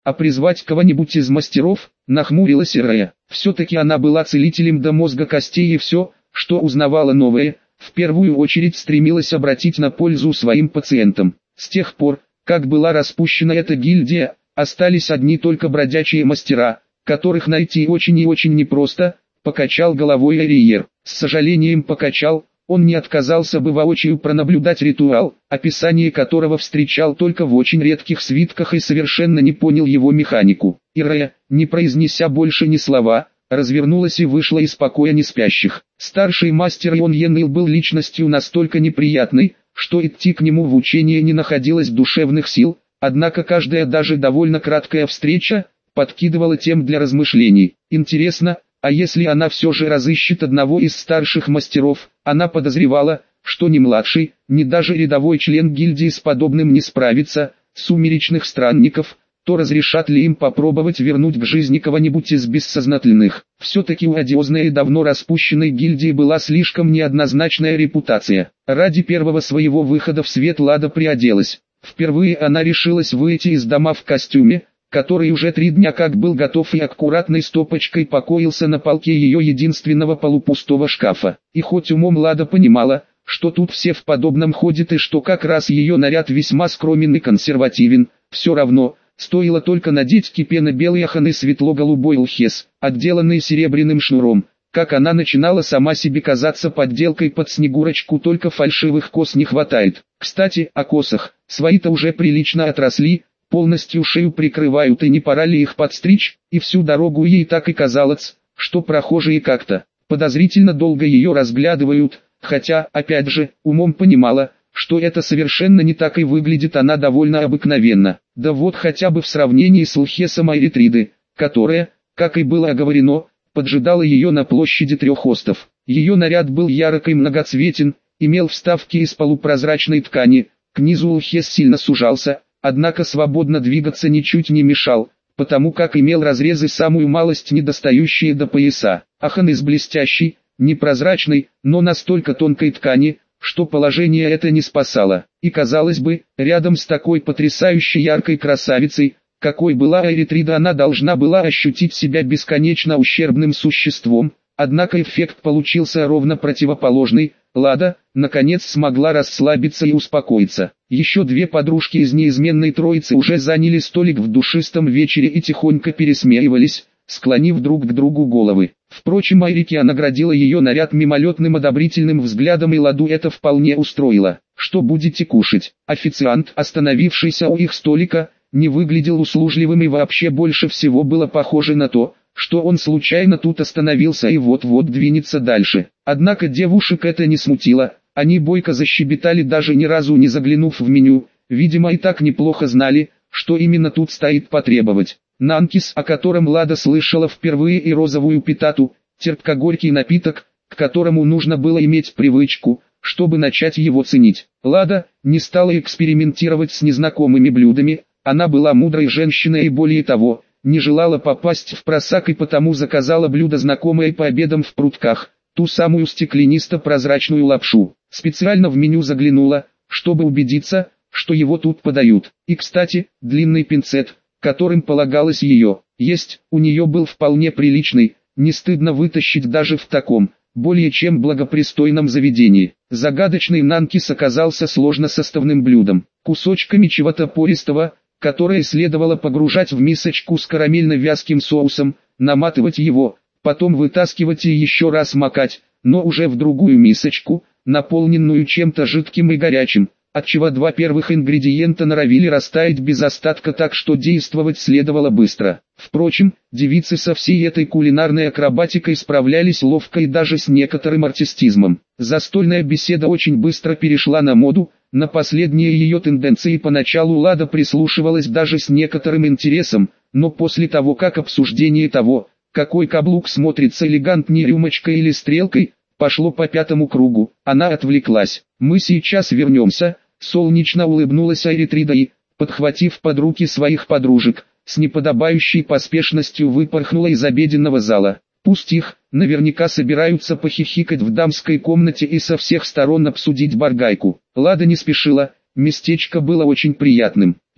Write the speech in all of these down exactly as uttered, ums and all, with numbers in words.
А призвать кого-нибудь из мастеров? Нахмурилась Рея. Все-таки она была целителем до мозга костей и все, что узнавала новое, в первую очередь стремилась обратить на пользу своим пациентам. С тех пор, как была распущена эта гильдия, остались одни только бродячие мастера, которых найти очень и очень непросто, покачал головой Эриер. С сожалением покачал, он не отказался бы воочию пронаблюдать ритуал, описание которого встречал только в очень редких свитках и совершенно не понял его механику. Ирея, не произнеся больше ни слова, развернулась и вышла из покоя неспящих. Старший мастер Ион Йеннил был личностью настолько неприятной, что идти к нему в учение не находилось душевных сил, однако каждая даже довольно краткая встреча подкидывала тем для размышлений. Интересно, а если она все же разыщет одного из старших мастеров? Она подозревала, что ни младший, ни даже рядовой член гильдии с подобным не справится. Сумеречных странников, то разрешат ли им попробовать вернуть к жизни кого-нибудь из бессознательных? Все-таки у одиозной и давно распущенной гильдии была слишком неоднозначная репутация. Ради первого своего выхода в свет Лада приоделась. Впервые она решилась выйти из дома в костюме, который уже три дня как был готов и аккуратной стопочкой покоился на полке ее единственного полупустого шкафа. И хоть умом Лада понимала, что тут все в подобном ходят и что как раз ее наряд весьма скромен и консервативен, все равно, стоило только надеть кипенно-белый ахан и светло-голубой лхес, отделанный серебряным шнуром, как она начинала сама себе казаться подделкой под Снегурочку, только фальшивых кос не хватает. Кстати, о косах, свои-то уже прилично отросли, полностью шею прикрывают, и не пора ли их подстричь? И всю дорогу ей так и казалось, что прохожие как-то подозрительно долго ее разглядывают, хотя, опять же, умом понимала, что это совершенно не так и выглядит она довольно обыкновенно. Да вот хотя бы в сравнении с Лхесом Айритриды, которая, как и было оговорено, поджидала ее на площади трех остов. Ее наряд был ярок и многоцветен, имел вставки из полупрозрачной ткани, к низу Лхес сильно сужался, однако свободно двигаться ничуть не мешал, потому как имел разрезы самую малость недостающие до пояса. Ахан из блестящей, непрозрачной, но настолько тонкой ткани, что положение это не спасало. И казалось бы, рядом с такой потрясающей яркой красавицей, какой была Айритрида, она должна была ощутить себя бесконечно ущербным существом, однако эффект получился ровно противоположный. Лада, наконец, смогла расслабиться и успокоиться. Еще две подружки из неизменной троицы уже заняли столик в душистом вечере и тихонько пересмеивались, склонив друг к другу головы. Впрочем, Айрикия наградила ее наряд мимолетным одобрительным взглядом, и Ладу это вполне устроило. «Что будете кушать?» Официант, остановившийся у их столика, не выглядел услужливым и вообще больше всего было похоже на то, что он случайно тут остановился и вот-вот двинется дальше. Однако девушек это не смутило, они бойко защебетали, даже ни разу не заглянув в меню, видимо и так неплохо знали, что именно тут стоит потребовать. Нанкис, о котором Лада слышала впервые, и розовую питату, терпко-горький напиток, к которому нужно было иметь привычку, чтобы начать его ценить. Лада не стала экспериментировать с незнакомыми блюдами, она была мудрой женщиной и более того, не желала попасть в просак, и потому заказала блюдо, знакомое по обедам в прутках, ту самую стеклянисто-прозрачную лапшу. Специально в меню заглянула, чтобы убедиться, что его тут подают. И, кстати, длинный пинцет, которым полагалось ее есть, у нее был вполне приличный, не стыдно вытащить даже в таком, более чем благопристойном заведении. Загадочный нанкис оказался сложносоставным блюдом, кусочками чего-то пористого, которое следовало погружать в мисочку с карамельно-вязким соусом, наматывать его, потом вытаскивать и еще раз макать, но уже в другую мисочку, наполненную чем-то жидким и горячим, отчего два первых ингредиента норовили растаять без остатка, так что действовать следовало быстро. Впрочем, девицы со всей этой кулинарной акробатикой справлялись ловко и даже с некоторым артистизмом. Застольная беседа очень быстро перешла на моду. На последние ее тенденции поначалу Лада прислушивалась даже с некоторым интересом, но после того, как обсуждение того, какой каблук смотрится элегантнее, рюмочкой или стрелкой, пошло по пятому кругу, она отвлеклась. «Мы сейчас вернемся», — солнечно улыбнулась Айритрида и, подхватив под руки своих подружек, с неподобающей поспешностью выпорхнула из обеденного зала. Пусть их, наверняка собираются похихикать в дамской комнате и со всех сторон обсудить баргайку. Лада не спешила, местечко было очень приятным.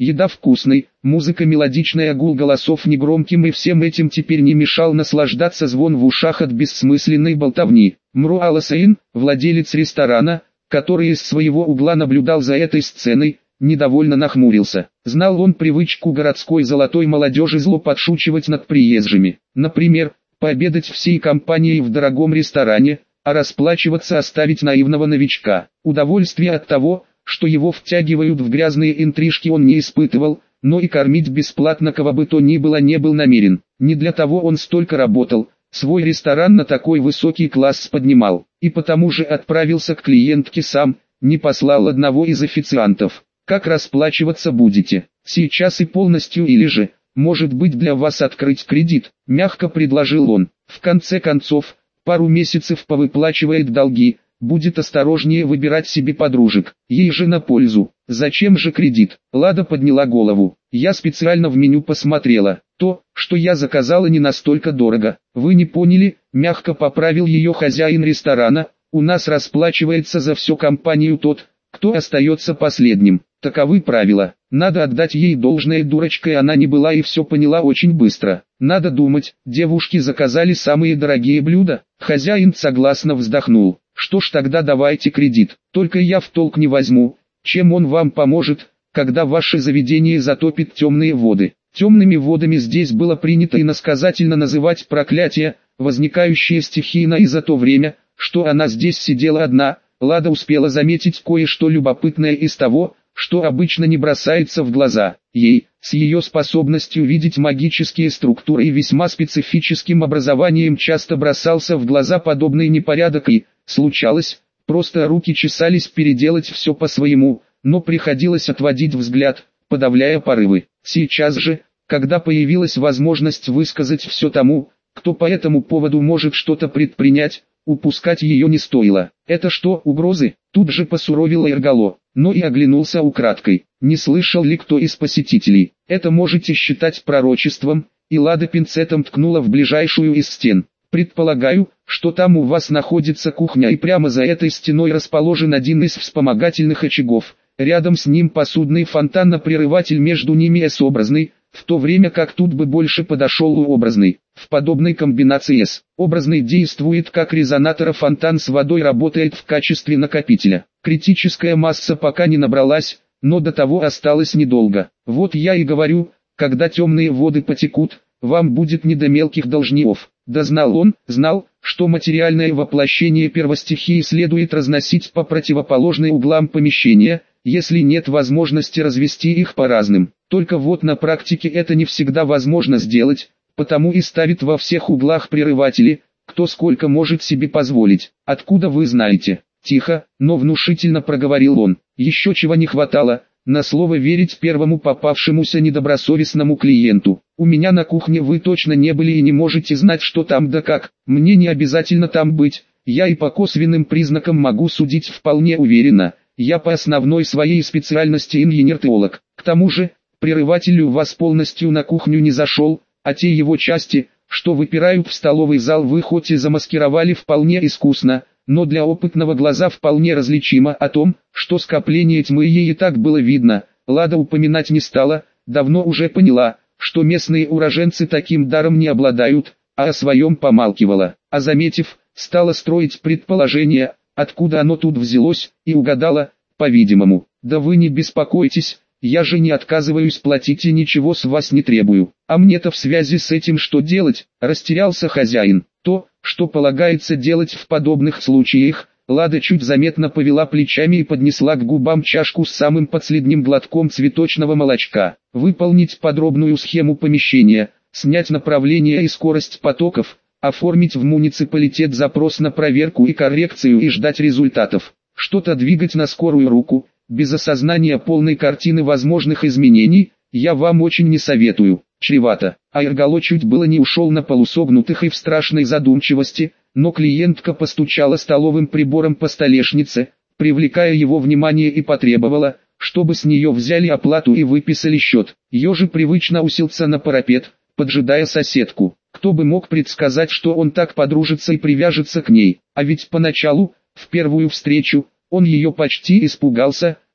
еда вкусной, музыка мелодичная, гул голосов негромким, и всем этим теперь не мешал наслаждаться звон в ушах от бессмысленной болтовни. Мру Аласейн, владелец ресторана, который из своего угла наблюдал за этой сценой, недовольно нахмурился. Знал он привычку городской золотой молодежи зло подшучивать над приезжими. Например, пообедать всей компанией в дорогом ресторане, а расплачиваться оставить наивного новичка. Удовольствие от того, что его втягивают в грязные интрижки, он не испытывал, но и кормить бесплатно кого бы то ни было не был намерен. Не для того он столько работал, свой ресторан на такой высокий класс поднимал, и потому же отправился к клиентке сам, не послал одного из официантов. «Как расплачиваться будете? Сейчас и полностью, или же, может быть, для вас открыть кредит?» – мягко предложил он. «В конце концов, пару месяцев повыплачивает долги, будет осторожнее выбирать себе подружек, ей же на пользу. Зачем же кредит?» Лада подняла голову. «Я специально в меню посмотрела. То, что я заказала, не настолько дорого. Вы не поняли?» – мягко поправил ее хозяин ресторана. «У нас расплачивается за всю компанию тот, кто остается последним. Таковы правила. Надо отдать ей должное, дурочкой она не была и все поняла очень быстро. Надо думать, девушки заказали самые дорогие блюда». Хозяин согласно вздохнул. «Что ж, тогда давайте кредит. Только я в толк не возьму, чем он вам поможет, когда ваше заведение затопит темные воды». Темными водами здесь было принято иносказательно называть проклятие, возникающее стихийно и за то время, что она здесь сидела одна. Лада успела заметить кое-что любопытное из того, что обычно не бросается в глаза. Ей, с ее способностью видеть магические структуры и весьма специфическим образованием, часто бросался в глаза подобный непорядок и, случалось, просто руки чесались переделать все по-своему, но приходилось отводить взгляд, подавляя порывы. Сейчас же, когда появилась возможность высказать все тому, кто по этому поводу может что-то предпринять, упускать ее не стоило. «Это что, угрозы?» Тут же посуровил Эргало, но и оглянулся украдкой. Не слышал ли кто из посетителей? «Это можете считать пророчеством», и Лада пинцетом ткнула в ближайшую из стен. «Предполагаю, что там у вас находится кухня, и прямо за этой стеной расположен один из вспомогательных очагов. Рядом с ним посудный фонтанно-прерыватель, между ними S-образный, в то время как тут бы больше подошел U-образный. В подобной комбинации S-образный действует как резонатор, а фонтан с водой работает в качестве накопителя. Критическая масса пока не набралась, но до того осталось недолго. Вот я и говорю, когда темные воды потекут, вам будет не до мелких должников». Да знал он, знал, что материальное воплощение первостихии следует разносить по противоположным углам помещения, если нет возможности развести их по разным. Только вот на практике это не всегда возможно сделать, потому и ставит во всех углах прерыватели, кто сколько может себе позволить. «Откуда вы знаете?» Тихо, но внушительно проговорил он. Еще чего не хватало, на слово верить первому попавшемуся недобросовестному клиенту. «У меня на кухне вы точно не были и не можете знать, что там да как. Мне не обязательно там быть, я и по косвенным признакам могу судить вполне уверенно. Я по основной своей специальности инженер-теолог. К тому же, прерыватель у вас полностью на кухню не зашел, а те его части, что выпирают в столовый зал, вы хоть и замаскировали вполне искусно, но для опытного глаза вполне различимо. О том, что скопление тьмы ей и так было видно, Лада упоминать не стала, давно уже поняла, что местные уроженцы таким даром не обладают, а о своем помалкивала. А заметив, стала строить предположение, откуда оно тут взялось, и угадала, по-видимому. «Да вы не беспокойтесь, я же не отказываюсь платить и ничего с вас не требую. А мне-то в связи с этим что делать?» – растерялся хозяин. «То, что полагается делать в подобных случаях». Лада чуть заметно повела плечами и поднесла к губам чашку с самым последним глотком цветочного молочка. «Выполнить подробную схему помещения, снять направление и скорость потоков, оформить в муниципалитет запрос на проверку и коррекцию и ждать результатов. Что-то двигать на скорую руку, без осознания полной картины возможных изменений, я вам очень не советую. Чревато». А Эргало чуть было не ушел на полусогнутых и в страшной задумчивости, но клиентка постучала столовым прибором по столешнице, привлекая его внимание, и потребовала, чтобы с нее взяли оплату и выписали счет. Ежи привычно уселся на парапет, поджидая соседку. Кто бы мог предсказать, что он так подружится и привяжется к ней, а ведь поначалу, в первую встречу, он ее почти испугался,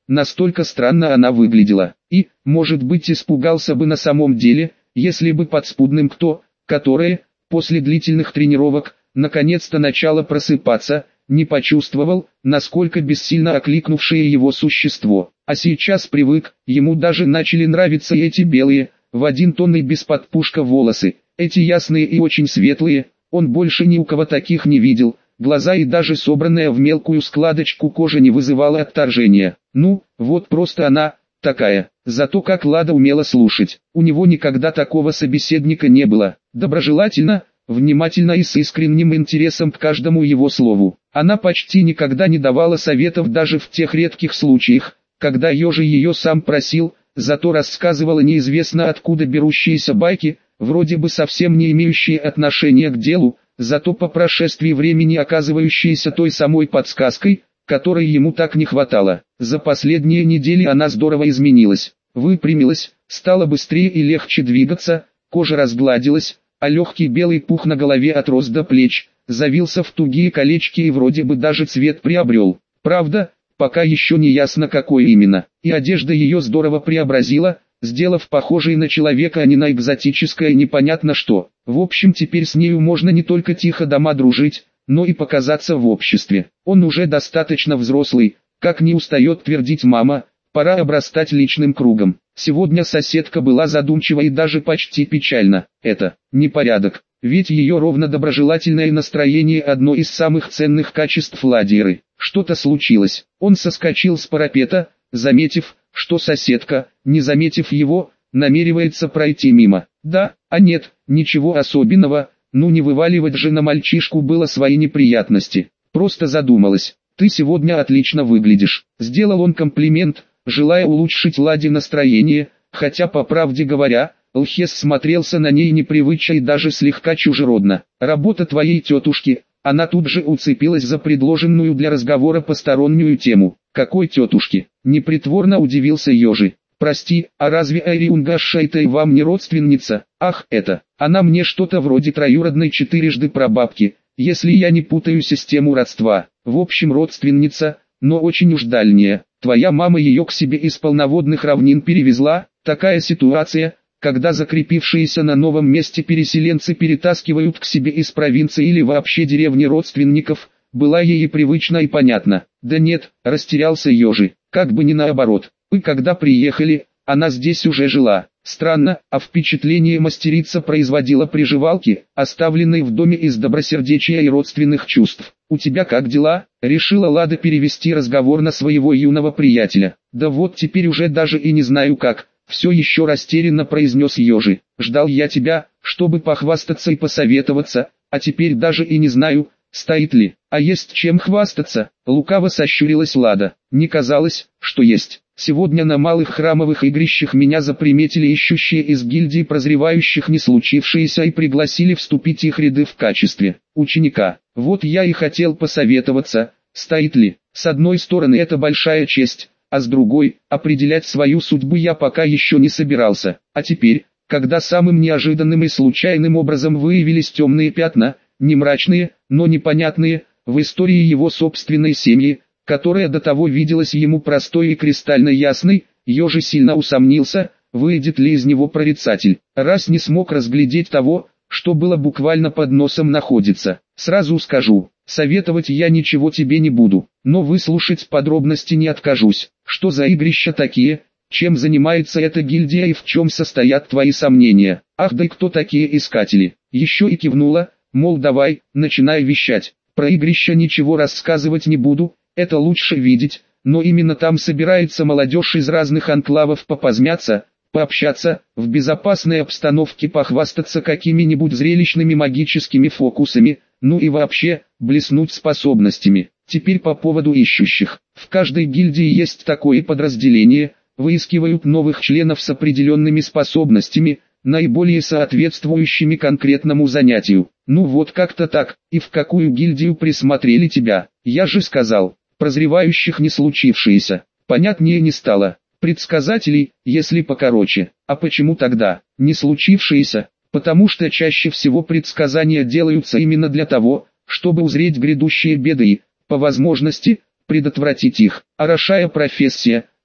настолько странно она выглядела. И, может быть, испугался бы на самом деле, если бы подспудным кто, который, после длительных тренировок, наконец-то начало просыпаться, не почувствовал, насколько бессильно окликнувшее его существо. А сейчас привык, ему даже начали нравиться эти белые, в один тон и без подпушка волосы, эти ясные и очень светлые, он больше ни у кого таких не видел, глаза и даже собранная в мелкую складочку кожа не вызывала отторжения. Ну, вот просто она, такая. Зато как Лада умела слушать, у него никогда такого собеседника не было, доброжелательно, внимательно и с искренним интересом к каждому его слову. Она почти никогда не давала советов даже в тех редких случаях, когда Ёжи ее сам просил, зато рассказывала неизвестно откуда берущиеся байки, вроде бы совсем не имеющие отношения к делу, зато по прошествии времени оказывающиеся той самой подсказкой, которой ему так не хватало. За последние недели она здорово изменилась, выпрямилась, стала быстрее и легче двигаться, кожа разгладилась, а легкий белый пух на голове отрос до плеч, завился в тугие колечки и вроде бы даже цвет приобрел. Правда, пока еще не ясно какой именно, и одежда ее здорово преобразила, сделав похожей на человека, а не на экзотическое непонятно что. В общем, теперь с нею можно не только тихо дома дружить, но и показаться в обществе. Он уже достаточно взрослый, как не устает твердить мама, пора обрастать личным кругом. Сегодня соседка была задумчива и даже почти печальна. Это непорядок, ведь ее ровно доброжелательное настроение одно из самых ценных качеств Ладьеры. Что-то случилось. Он соскочил с парапета, заметив, что соседка, не заметив его, намеревается пройти мимо. Да, а нет, ничего особенного, ну не вываливать же на мальчишку было свои неприятности. Просто задумалась. Ты сегодня отлично выглядишь. Сделал он комплимент, желая улучшить Ладе настроение, хотя по правде говоря, Лхес смотрелся на ней непривычно и даже слегка чужеродно. Работа твоей тетушки. Она тут же уцепилась за предложенную для разговора постороннюю тему. Какой тетушки? Непритворно удивился Ёжи. Прости, а разве Айриунгашайтай вам не родственница? Ах, это, она мне что-то вроде троюродной четырежды прабабки, если я не путаю систему родства. В общем, родственница, но очень уж дальняя. Твоя мама ее к себе из полноводных равнин перевезла. Такая ситуация, когда закрепившиеся на новом месте переселенцы перетаскивают к себе из провинции или вообще деревни родственников, была ей привычна и понятна. Да нет, растерялся Ёжи, как бы не наоборот. И когда приехали, она здесь уже жила. Странно, а впечатление мастерица производила приживалки, оставленной в доме из добросердечия и родственных чувств. «У тебя как дела?» — решила Лада перевести разговор на своего юного приятеля. «Да вот теперь уже даже и не знаю как», — все еще растерянно произнес Ёжи. «Ждал я тебя, чтобы похвастаться и посоветоваться, а теперь даже и не знаю, стоит ли, а есть чем хвастаться». Лукаво сощурилась Лада. «Не казалось, что есть. Сегодня на малых храмовых игрищах меня заприметили ищущие из гильдии прозревающих не случившееся и пригласили вступить их ряды в качестве ученика. Вот я и хотел посоветоваться, стоит ли. С одной стороны это большая честь, а с другой, определять свою судьбу я пока еще не собирался. А теперь, когда самым неожиданным и случайным образом выявились темные пятна, не мрачные, но непонятные, в истории его собственной семьи, которая до того виделась ему простой и кристально ясной, Ёжи сильно усомнился, выйдет ли из него прорицатель, раз не смог разглядеть того, что было буквально под носом находится. Сразу скажу, советовать я ничего тебе не буду, но выслушать подробности не откажусь. Что за игрища такие, чем занимается эта гильдия и в чем состоят твои сомнения? Ах да и кто такие искатели? Еще и кивнула, мол давай, начинай вещать. Про игрища ничего рассказывать не буду. Это лучше видеть, но именно там собирается молодежь из разных анклавов попозмяться, пообщаться, в безопасной обстановке похвастаться какими-нибудь зрелищными магическими фокусами, ну и вообще, блеснуть способностями. Теперь по поводу ищущих. В каждой гильдии есть такое подразделение, выискивают новых членов с определенными способностями, наиболее соответствующими конкретному занятию. Ну вот как-то так, и в какую гильдию присмотрели тебя? Я же сказал. Прозревающих не случившееся. Понятнее не стало. Предсказателей, если покороче. А почему тогда не случившиеся? Потому что чаще всего предсказания делаются именно для того, чтобы узреть грядущие беды и, по возможности, предотвратить их. Орошая профессия,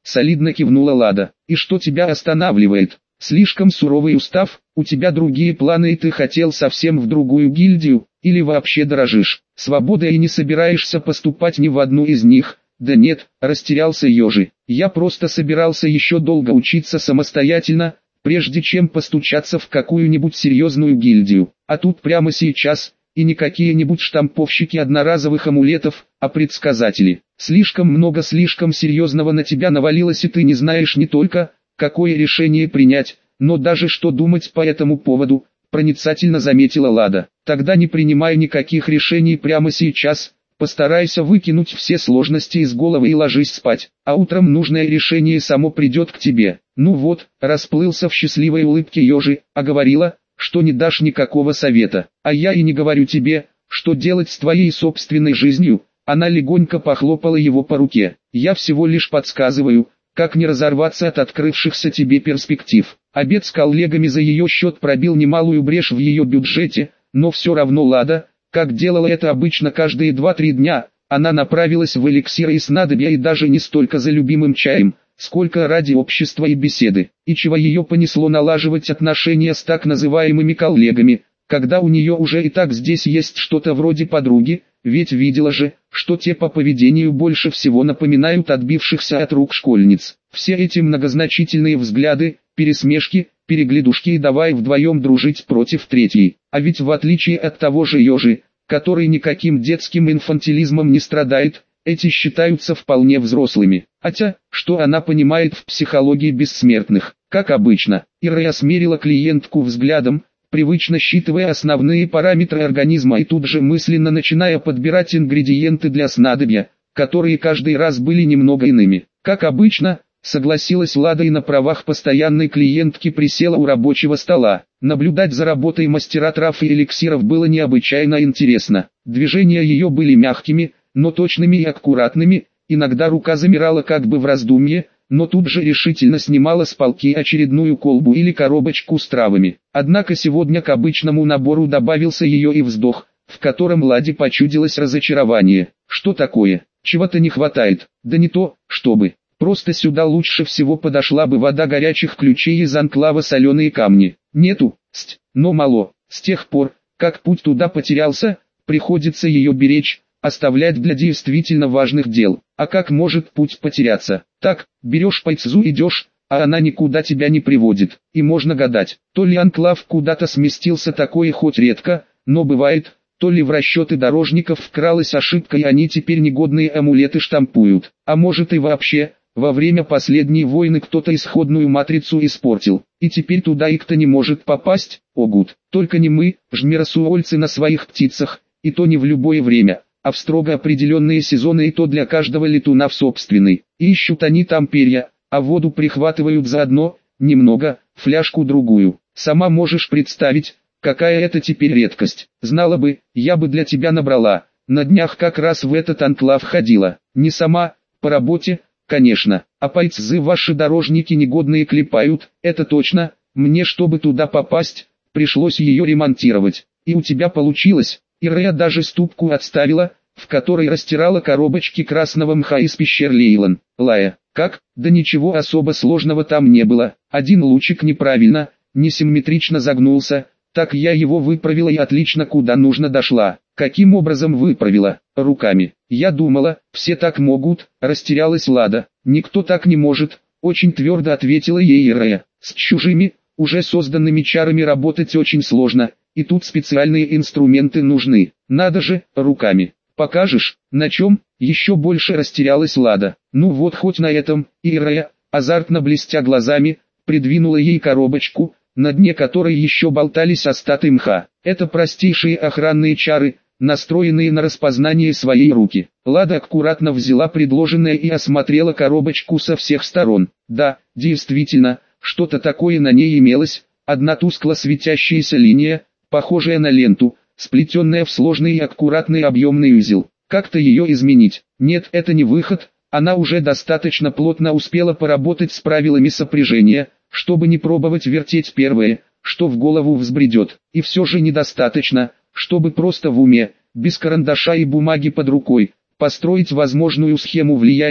солидно кивнула Лада. И что тебя останавливает? Слишком суровый устав, у тебя другие планы и ты хотел совсем в другую гильдию, или вообще дорожишь свободой и не собираешься поступать ни в одну из них? Да нет, растерялся Ёжи. Я просто собирался еще долго учиться самостоятельно, прежде чем постучаться в какую-нибудь серьезную гильдию. А тут прямо сейчас, и не какие-нибудь штамповщики одноразовых амулетов, а предсказатели. Слишком много слишком серьезного на тебя навалилось и ты не знаешь не только, какое решение принять, но даже что думать по этому поводу, проницательно заметила Лада. Тогда не принимай никаких решений прямо сейчас, постарайся выкинуть все сложности из головы и ложись спать, а утром нужное решение само придет к тебе. Ну вот, расплылся в счастливой улыбке Ёжи, а говорила, что не дашь никакого совета. А я и не говорю тебе, что делать с твоей собственной жизнью. Она легонько похлопала его по руке. Я всего лишь подсказываю, как не разорваться от открывшихся тебе перспектив. Обед с коллегами за ее счет пробил немалую брешь в ее бюджете, но все равно Лада, как делала это обычно каждые два-три дня, она направилась в эликсиры и снадобья и даже не столько за любимым чаем, сколько ради общества и беседы. И чего ее понесло налаживать отношения с так называемыми коллегами, когда у нее уже и так здесь есть что-то вроде подруги, ведь видела же, что те по поведению больше всего напоминают отбившихся от рук школьниц. Все эти многозначительные взгляды, пересмешки, переглядушки и давай вдвоем дружить против третьей. А ведь в отличие от того же Ёжи, который никаким детским инфантилизмом не страдает, эти считаются вполне взрослыми. Хотя, что она понимает в психологии бессмертных? Как обычно, Ира осмерила клиентку взглядом, привычно считывая основные параметры организма и тут же мысленно начиная подбирать ингредиенты для снадобья, которые каждый раз были немного иными. Как обычно, согласилась Лада и на правах постоянной клиентки присела у рабочего стола. Наблюдать за работой мастера трав и эликсиров было необычайно интересно. Движения ее были мягкими, но точными и аккуратными, иногда рука замирала как бы в раздумье, но тут же решительно снимала с полки очередную колбу или коробочку с травами. Однако сегодня к обычному набору добавился ее и вздох, в котором Ладе почудилось разочарование. Что такое? Чего-то не хватает? Да не то, чтобы. Просто сюда лучше всего подошла бы вода горячих ключей из анклава соленые камни. Нету, сть, но мало. С тех пор, как путь туда потерялся, приходится ее беречь, оставлять для действительно важных дел. А как может путь потеряться? Так, берешь пайцзу идешь, а она никуда тебя не приводит. И можно гадать, то ли анклав куда-то сместился, такое хоть редко, но бывает, то ли в расчеты дорожников вкралась ошибка и они теперь негодные амулеты штампуют. А может и вообще, во время последней войны кто-то исходную матрицу испортил, и теперь туда никто не может попасть. Огут, только не мы, жмеросуольцы на своих птицах, и то не в любое время, а в строго определенные сезоны и то для каждого летуна в собственный. И ищут они там перья, а воду прихватывают заодно, немного, фляжку-другую. Сама можешь представить, какая это теперь редкость. Знала бы, я бы для тебя набрала. На днях как раз в этот анклав ходила. Не сама, по работе, конечно. А пайцзы ваши дорожники негодные клепают, это точно. Мне, чтобы туда попасть, пришлось ее ремонтировать. И у тебя получилось. Ира даже ступку отставила, в которой растирала коробочки красного мха из пещер Лейлан. Лая, как? Да ничего особо сложного там не было. Один лучик неправильно, несимметрично загнулся, так я его выправила и отлично куда нужно дошла. Каким образом выправила? Руками. Я думала, все так могут, растерялась Лада. Никто так не может, очень твердо ответила ей Ира. С чужими, уже созданными чарами работать очень сложно. И тут специальные инструменты нужны. Надо же, руками. Покажешь, на чем? Еще больше растерялась Лада. Ну вот хоть на этом. Ира, азартно блестя глазами, придвинула ей коробочку, на дне которой еще болтались остатки мха. Это простейшие охранные чары, настроенные на распознание своей руки. Лада аккуратно взяла предложенное и осмотрела коробочку со всех сторон. Да, действительно, что-то такое на ней имелось. Одна тускло светящаяся линия, похожая на ленту, сплетенная в сложный и аккуратный объемный узел. Как-то ее изменить? Нет, это не выход, она уже достаточно плотно успела поработать с правилами сопряжения, чтобы не пробовать вертеть первое, что в голову взбредет. И все же недостаточно, чтобы просто в уме, без карандаша и бумаги под рукой, построить возможную схему влияний,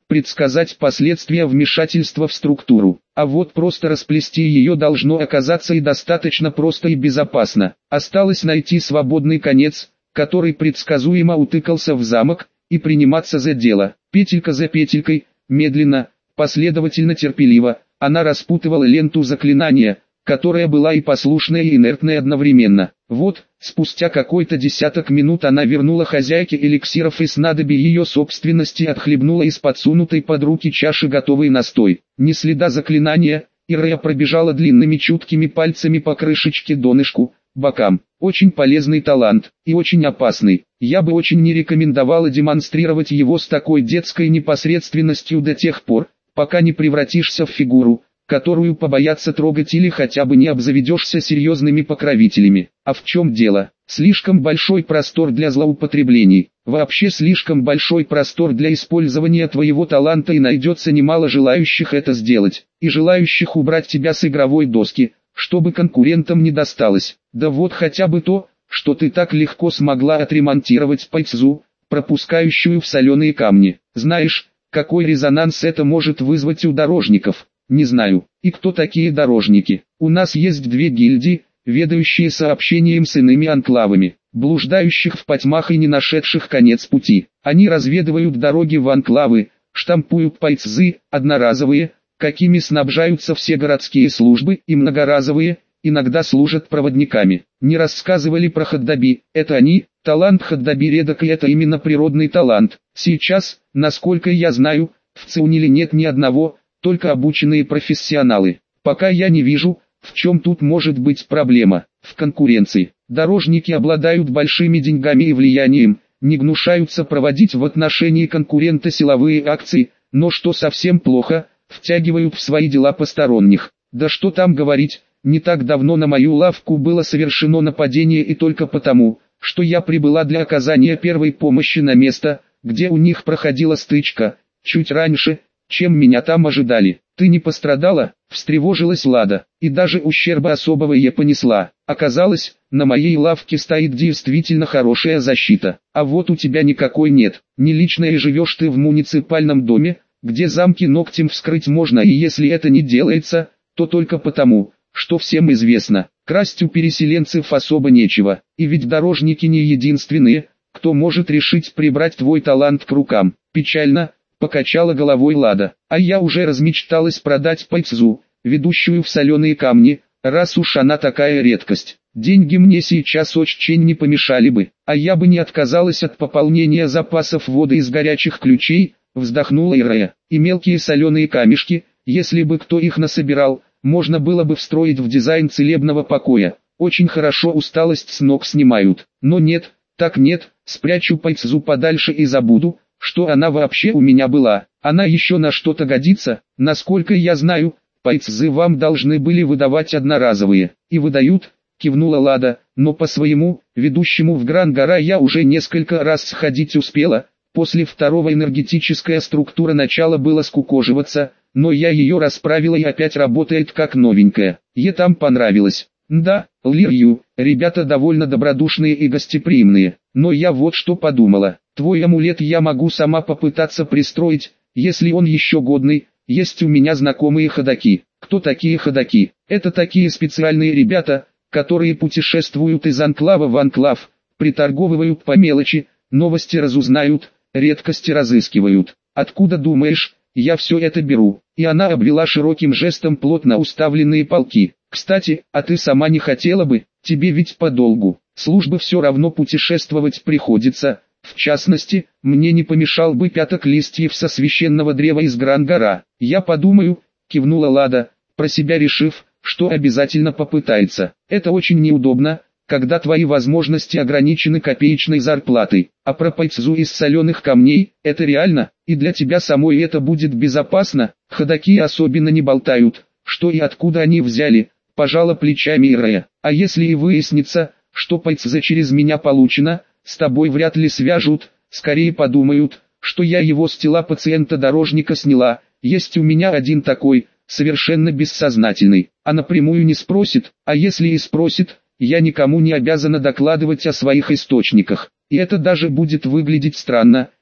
предсказать последствия вмешательства в структуру. А вот просто расплести ее должно оказаться и достаточно просто и безопасно. Осталось найти свободный конец, который предсказуемо утыкался в замок, и приниматься за дело. Петелька за петелькой, медленно, последовательно, терпеливо, она распутывала ленту заклинания, которая была и послушная, и инертная одновременно. Вот, спустя какой-то десяток минут она вернула хозяйке эликсиров и снадобий ее собственности и отхлебнула из подсунутой под руки чаши готовый настой. Ни следа заклинания, и Рея пробежала длинными чуткими пальцами по крышечке донышку, бокам. Очень полезный талант, и очень опасный. Я бы очень не рекомендовала демонстрировать его с такой детской непосредственностью до тех пор, пока не превратишься в фигуру, которую побояться трогать или хотя бы не обзаведешься серьезными покровителями. А в чем дело? Слишком большой простор для злоупотреблений. Вообще слишком большой простор для использования твоего таланта, и найдется немало желающих это сделать. И желающих убрать тебя с игровой доски, чтобы конкурентам не досталось. Да вот хотя бы то, что ты так легко смогла отремонтировать Пайцзу, пропускающую в соленые камни. Знаешь, какой резонанс это может вызвать у дорожников? Не знаю. И кто такие дорожники? У нас есть две гильдии, ведающие сообщением с иными анклавами, блуждающих в потьмах и не нашедших конец пути. Они разведывают дороги в анклавы, штампуют пайцзы, одноразовые, какими снабжаются все городские службы, и многоразовые, иногда служат проводниками. Не рассказывали про Ходдаби, это они, талант Ходдаби редок, и это именно природный талант. Сейчас, насколько я знаю, в Циуниле нет ни одного, только обученные профессионалы. Пока я не вижу, в чем тут может быть проблема. В конкуренции. Дорожники обладают большими деньгами и влиянием, не гнушаются проводить в отношении конкурента силовые акции, но что совсем плохо, втягивают в свои дела посторонних. Да что там говорить, не так давно на мою лавку было совершено нападение, и только потому, что я прибыла для оказания первой помощи на место, где у них проходила стычка, чуть раньше, чем меня там ожидали. Ты не пострадала? Встревожилась Лада, и даже ущерба особого я понесла. Оказалось, на моей лавке стоит действительно хорошая защита, а вот у тебя никакой нет. Не лично, и живешь ты в муниципальном доме, где замки ногтем вскрыть можно, и если это не делается, то только потому, что всем известно, красть у переселенцев особо нечего, и ведь дорожники не единственные, кто может решить прибрать твой талант к рукам. Печально, покачала головой Лада, а я уже размечталась продать Пайцзу, ведущую в соленые камни, раз уж она такая редкость. Деньги мне сейчас очень не помешали бы, а я бы не отказалась от пополнения запасов воды из горячих ключей, вздохнула Ирея. И мелкие соленые камешки, если бы кто их насобирал, можно было бы встроить в дизайн целебного покоя. Очень хорошо усталость с ног снимают. Но нет, так нет, спрячу Пайцзу подальше и забуду, что она вообще у меня была. Она еще на что-то годится. Насколько я знаю, Пайцзы вам должны были выдавать одноразовые. И выдают, кивнула Лада, но по своему, ведущему в Гран-Гора, я уже несколько раз сходить успела. После второго энергетическая структура начала было скукоживаться, но я ее расправила и опять работает как новенькая. Ей там понравилось. Да, Лирью, ребята довольно добродушные и гостеприимные, но я вот что подумала. Твой амулет я могу сама попытаться пристроить, если он еще годный. Есть у меня знакомые ходаки. Кто такие ходаки? Это такие специальные ребята, которые путешествуют из анклава в анклав, приторговывают по мелочи, новости разузнают, редкости разыскивают. Откуда думаешь, я все это беру? И она обвела широким жестом плотно уставленные полки. Кстати, а ты сама не хотела бы? Тебе ведь по долгу службы все равно путешествовать приходится. В частности, мне не помешал бы пяток листьев со священного древа из Гран-Гора. Я подумаю, кивнула Лада, про себя решив, что обязательно попытается. Это очень неудобно, когда твои возможности ограничены копеечной зарплатой. А про Пайцзу из соленых камней, это реально, и для тебя самой это будет безопасно. Ходаки особенно не болтают, что и откуда они взяли, пожала плечами Ирея. А если и выяснится, что Пайцза через меня получено, с тобой вряд ли свяжут, скорее подумают, что я его с тела пациента-дорожника сняла. Есть у меня один такой, совершенно бессознательный, а напрямую не спросит, а если и спросит, я никому не обязана докладывать о своих источниках. И это даже будет выглядеть странно,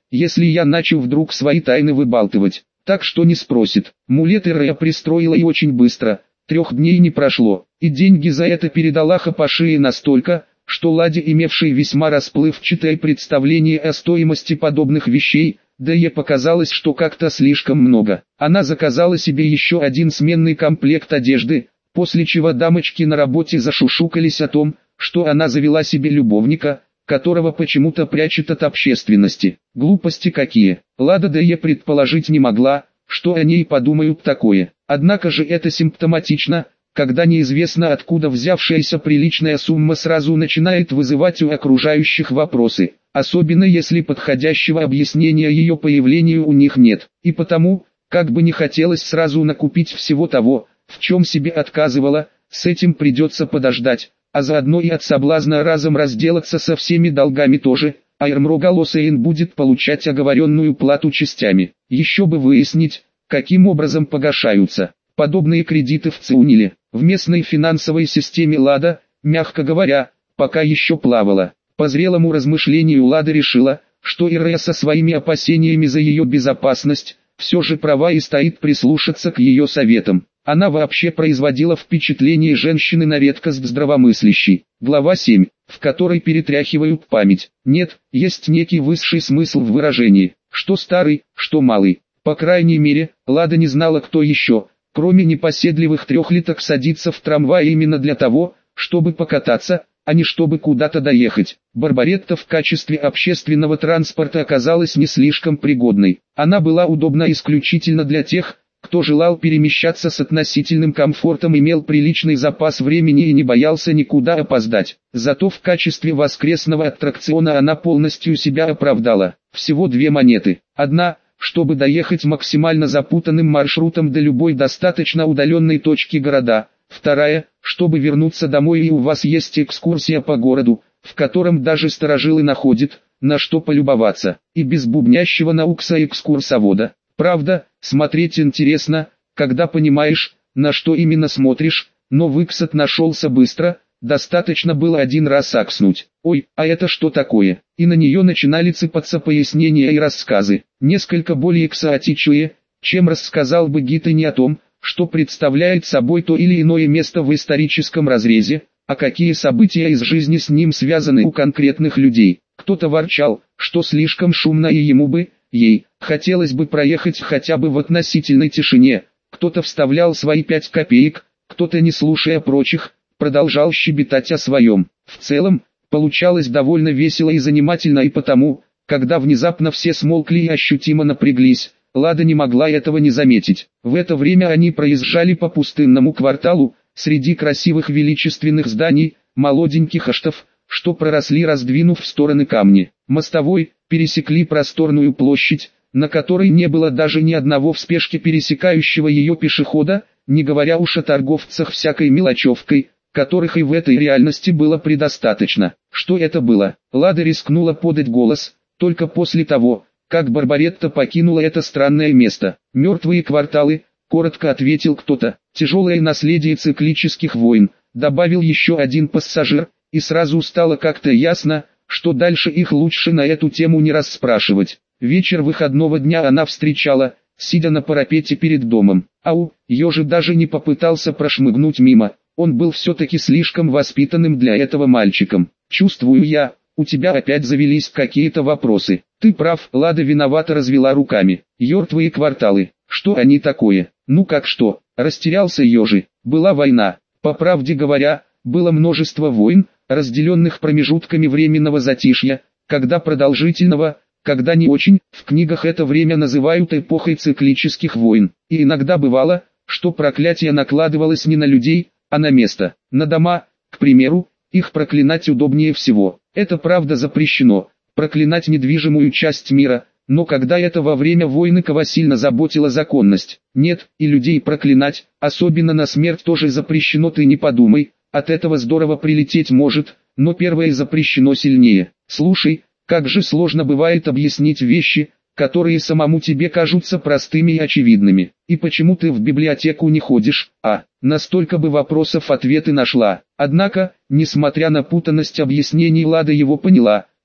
если я начал вдруг свои тайны выбалтывать. Так что не спросит. Мулеты Рэя пристроила и очень быстро. Трех дней не прошло, и деньги за это передала Хапашии настолько, что Ладе, имевшей весьма расплывчатое представление о стоимости подобных вещей, да ей показалось, что как-то слишком много. Она заказала себе еще один сменный комплект одежды, после чего дамочки на работе зашушукались о том, что она завела себе любовника, которого почему-то прячет от общественности. Глупости какие. Лада да ей предположить не могла, что о ней подумают такое. Однако же это симптоматично, когда неизвестно откуда взявшаяся приличная сумма сразу начинает вызывать у окружающих вопросы, особенно если подходящего объяснения ее появлению у них нет. И потому, как бы не хотелось сразу накупить всего того, в чем себе отказывала, с этим придется подождать, а заодно и от соблазна разом разделаться со всеми долгами тоже, а Эрмрогалосейн будет получать оговоренную плату частями. Еще бы выяснить, каким образом погашаются подобные кредиты в Циуниле. В местной финансовой системе Лада, мягко говоря, пока еще плавала. По зрелому размышлению Лада решила, что Ирея со своими опасениями за ее безопасность, все же права и стоит прислушаться к ее советам. Она вообще производила впечатление женщины на редкость здравомыслящей. Глава семь, в которой перетряхивают память. Нет, есть некий высший смысл в выражении, что старый, что малый. По крайней мере, Лада не знала, кто еще, кроме непоседливых трехлеток, садится в трамвай именно для того, чтобы покататься, а не чтобы куда-то доехать. Барбаретта в качестве общественного транспорта оказалась не слишком пригодной. Она была удобна исключительно для тех, кто желал перемещаться с относительным комфортом, имел приличный запас времени и не боялся никуда опоздать. Зато в качестве воскресного аттракциона она полностью себя оправдала. Всего две монеты. Одна, чтобы доехать максимально запутанным маршрутом до любой достаточно удаленной точки города. Вторая, чтобы вернуться домой и у вас есть экскурсия по городу, в котором даже старожилы находят, на что полюбоваться, и без бубнящего на укса экскурсовода. Правда, смотреть интересно, когда понимаешь, на что именно смотришь, но выксат нашелся быстро, достаточно было один раз акснуть. Ой, а это что такое? И на нее начинали сыпаться пояснения и рассказы, несколько более экзотичные, чем рассказал бы гид, и не о том, что представляет собой то или иное место в историческом разрезе, а какие события из жизни с ним связаны у конкретных людей. Кто-то ворчал, что слишком шумно и ему бы, ей, хотелось бы проехать хотя бы в относительной тишине, кто-то вставлял свои пять копеек, кто-то, не слушая прочих, продолжал щебетать о своем. В целом, получалось довольно весело и занимательно, и потому, когда внезапно все смолкли и ощутимо напряглись, Лада не могла этого не заметить. В это время они проезжали по пустынному кварталу, среди красивых величественных зданий, молоденьких аштов, что проросли, раздвинув в стороны камни. Мостовой, пересекли просторную площадь, на которой не было даже ни одного в спешке пересекающего ее пешехода, не говоря уж о торговцах всякой мелочевкой, которых и в этой реальности было предостаточно. Что это было? Лада рискнула подать голос, только после того, как Барбаретта покинула это странное место. «Мертвые кварталы», — коротко ответил кто-то. «Тяжелое наследие циклических войн», — добавил еще один пассажир, и сразу стало как-то ясно, что дальше их лучше на эту тему не расспрашивать. Вечер выходного дня она встречала, сидя на парапете перед домом. Ау, Ёжи даже не попытался прошмыгнуть мимо, он был все-таки слишком воспитанным для этого мальчиком. «Чувствую я, у тебя опять завелись какие-то вопросы». «Ты прав», — Лада виновато развела руками. «Мертвые кварталы, что они такое?» «Ну как что?» — растерялся Ёжи. «Была война. По правде говоря, было множество войн, разделенных промежутками временного затишья, когда продолжительного, когда не очень. В книгах это время называют эпохой циклических войн. И иногда бывало, что проклятие накладывалось не на людей, а на место, на дома, к примеру. Их проклинать удобнее всего. Это правда запрещено, проклинать недвижимую часть мира, но когда это во время войны, кого сильно заботила законность. Нет, и людей проклинать, особенно на смерть, тоже запрещено. Ты не подумай, от этого здорово прилететь может, но первое запрещено сильнее. Слушай, как же сложно бывает объяснить вещи, которые самому тебе кажутся простыми и очевидными. И почему ты в библиотеку не ходишь? А, настолько бы вопросов ответы нашла. Однако, несмотря на путанность объяснений, Лада его поняла.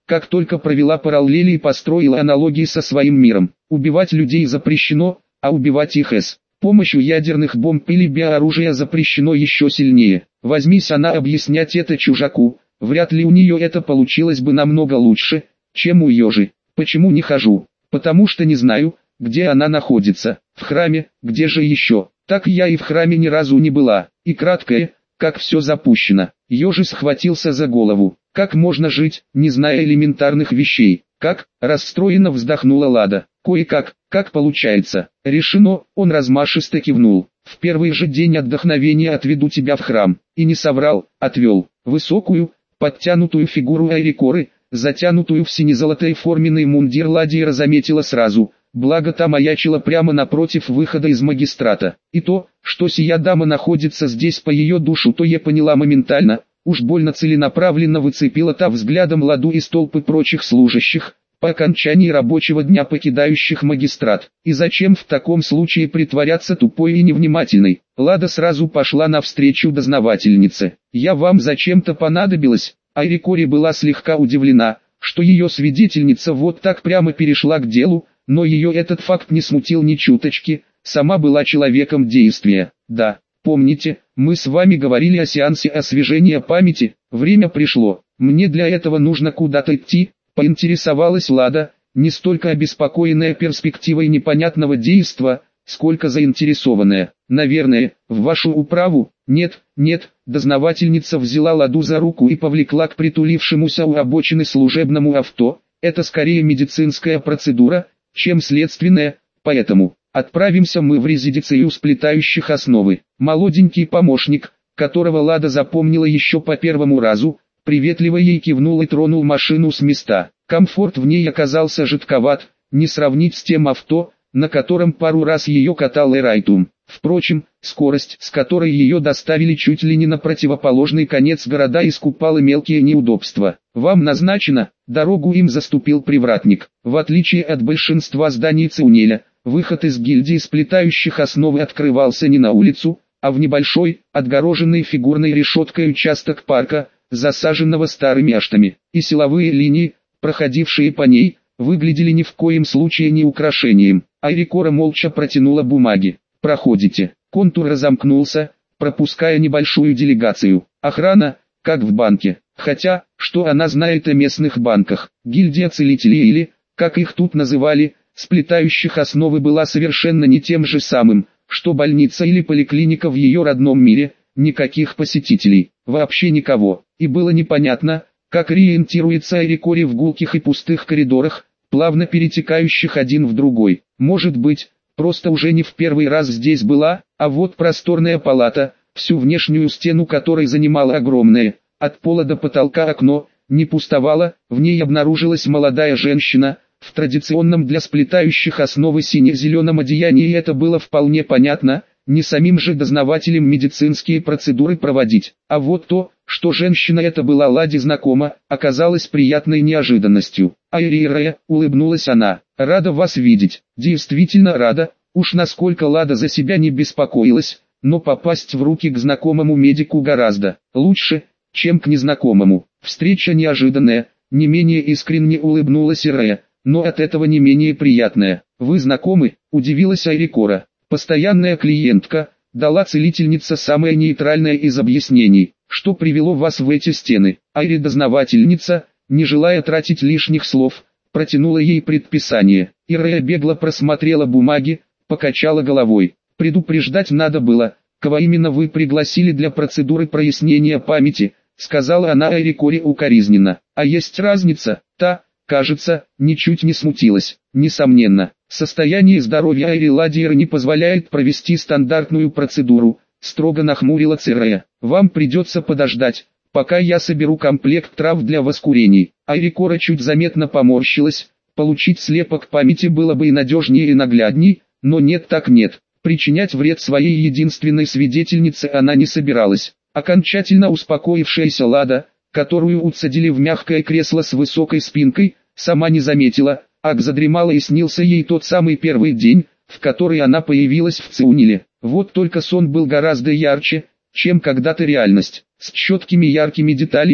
как только провела параллели и построила аналогии со своим миром. Убивать людей запрещено, а убивать их с помощью ядерных бомб или биооружия запрещено еще сильнее. Возьмись она объяснять это чужаку, вряд ли у нее это получилось бы намного лучше, чем у Ёжи. Почему не хожу? Потому что не знаю, где она находится. В храме, где же еще? Так я и в храме ни разу не была. И краткое, как все запущено. Ёжи схватился за голову. Как можно жить, не зная элементарных вещей? Как? Расстроенно вздохнула Лада. Кое-как, как получается. Решено, он размашисто кивнул. В первый же день отдохновения отведу тебя в храм. И не соврал, отвел. Высокую, подтянутую фигуру Айрикоры, затянутую в сине-золотой форменный мундир Ладьера заметила сразу. Благо та маячила прямо напротив выхода из магистрата. И то, что сия дама находится здесь по ее душу, то я поняла моментально. Уж больно целенаправленно выцепила та взглядом Ладу из толпы прочих служащих, по окончании рабочего дня покидающих магистрат. И зачем в таком случае притворяться тупой и невнимательной? Лада сразу пошла навстречу дознавательнице. «Я вам зачем-то понадобилась?» Айрикори была слегка удивлена, что ее свидетельница вот так прямо перешла к делу, но ее этот факт не смутил ни чуточки, сама была человеком действия. «Да, помните, мы с вами говорили о сеансе освежения памяти, время пришло, мне для этого нужно куда-то идти», поинтересовалась Лада, не столько обеспокоенная перспективой непонятного действа, сколько заинтересованная. «Наверное, в вашу управу?» «Нет, нет», дознавательница взяла Ладу за руку и повлекла к притулившемуся у обочины служебному авто. «Это скорее медицинская процедура, чем следственная, поэтому отправимся мы в резиденцию сплетающих основы». Молоденький помощник, которого Лада запомнила еще по первому разу, приветливо ей кивнул и тронул машину с места. Комфорт в ней оказался жидковат, не сравнить с тем авто, на котором пару раз ее катал Эрайтум. Впрочем, скорость, с которой ее доставили чуть ли не на противоположный конец города, искупала мелкие неудобства. «Вам назначено», дорогу им заступил привратник. В отличие от большинства зданий Циунеля, выход из гильдии сплетающих основы открывался не на улицу, а в небольшой, отгороженный фигурной решеткой участок парка, засаженного старыми аштами, и силовые линии, проходившие по ней, выглядели ни в коем случае не украшением. Айрикора молча протянула бумаги. «Проходите». Контур разомкнулся, пропуская небольшую делегацию. Охрана, как в банке. Хотя, что она знает о местных банках? Гильдия целителей или, как их тут называли, сплетающих основы, была совершенно не тем же самым, что больница или поликлиника в ее родном мире. Никаких посетителей, вообще никого. И было непонятно, как ориентируется Айрикори в гулких и пустых коридорах, плавно перетекающих один в другой. Может быть, просто уже не в первый раз здесь была, а вот просторная палата, всю внешнюю стену которой занимала огромное, от пола до потолка окно, не пустовала, в ней обнаружилась молодая женщина, в традиционном для сплетающих основы сине-зеленом одеянии, и это было вполне понятно, не самим же дознавателям медицинские процедуры проводить. А вот то, что женщина эта была Ладе знакома, оказалось приятной неожиданностью. «Айрирая», улыбнулась она, — «рада вас видеть». Действительно рада, уж насколько Лада за себя не беспокоилась, но попасть в руки к знакомому медику гораздо лучше, чем к незнакомому. Встреча неожиданная, не менее искренне улыбнулась Ирая, но от этого не менее приятная. «Вы знакомы?» – удивилась Айрикора. «Постоянная клиентка», – дала целительница самое нейтральное из объяснений. «Что привело вас в эти стены?» Айри-дознавательница, не желая тратить лишних слов, протянула ей предписание. Ирая бегло просмотрела бумаги, покачала головой. «Предупреждать надо было, кого именно вы пригласили для процедуры прояснения памяти», — сказала она Айрикоре укоризненно. «А есть разница?» Та, кажется, ничуть не смутилась. «Несомненно, состояние здоровья Айри Ладьера не позволяет провести стандартную процедуру», — строго нахмурила Цирая. «Вам придется подождать, пока я соберу комплект трав для воскурений». Айрикора чуть заметно поморщилась. Получить слепок памяти было бы и надежнее, и наглядней, но нет так нет. Причинять вред своей единственной свидетельнице она не собиралась. Окончательно успокоившаяся Лада, которую усадили в мягкое кресло с высокой спинкой, сама не заметила, как задремала, и снился ей тот самый первый день, в который она появилась в Циуниле. Вот только сон был гораздо ярче, чем когда-то реальность, с четкими яркими деталями,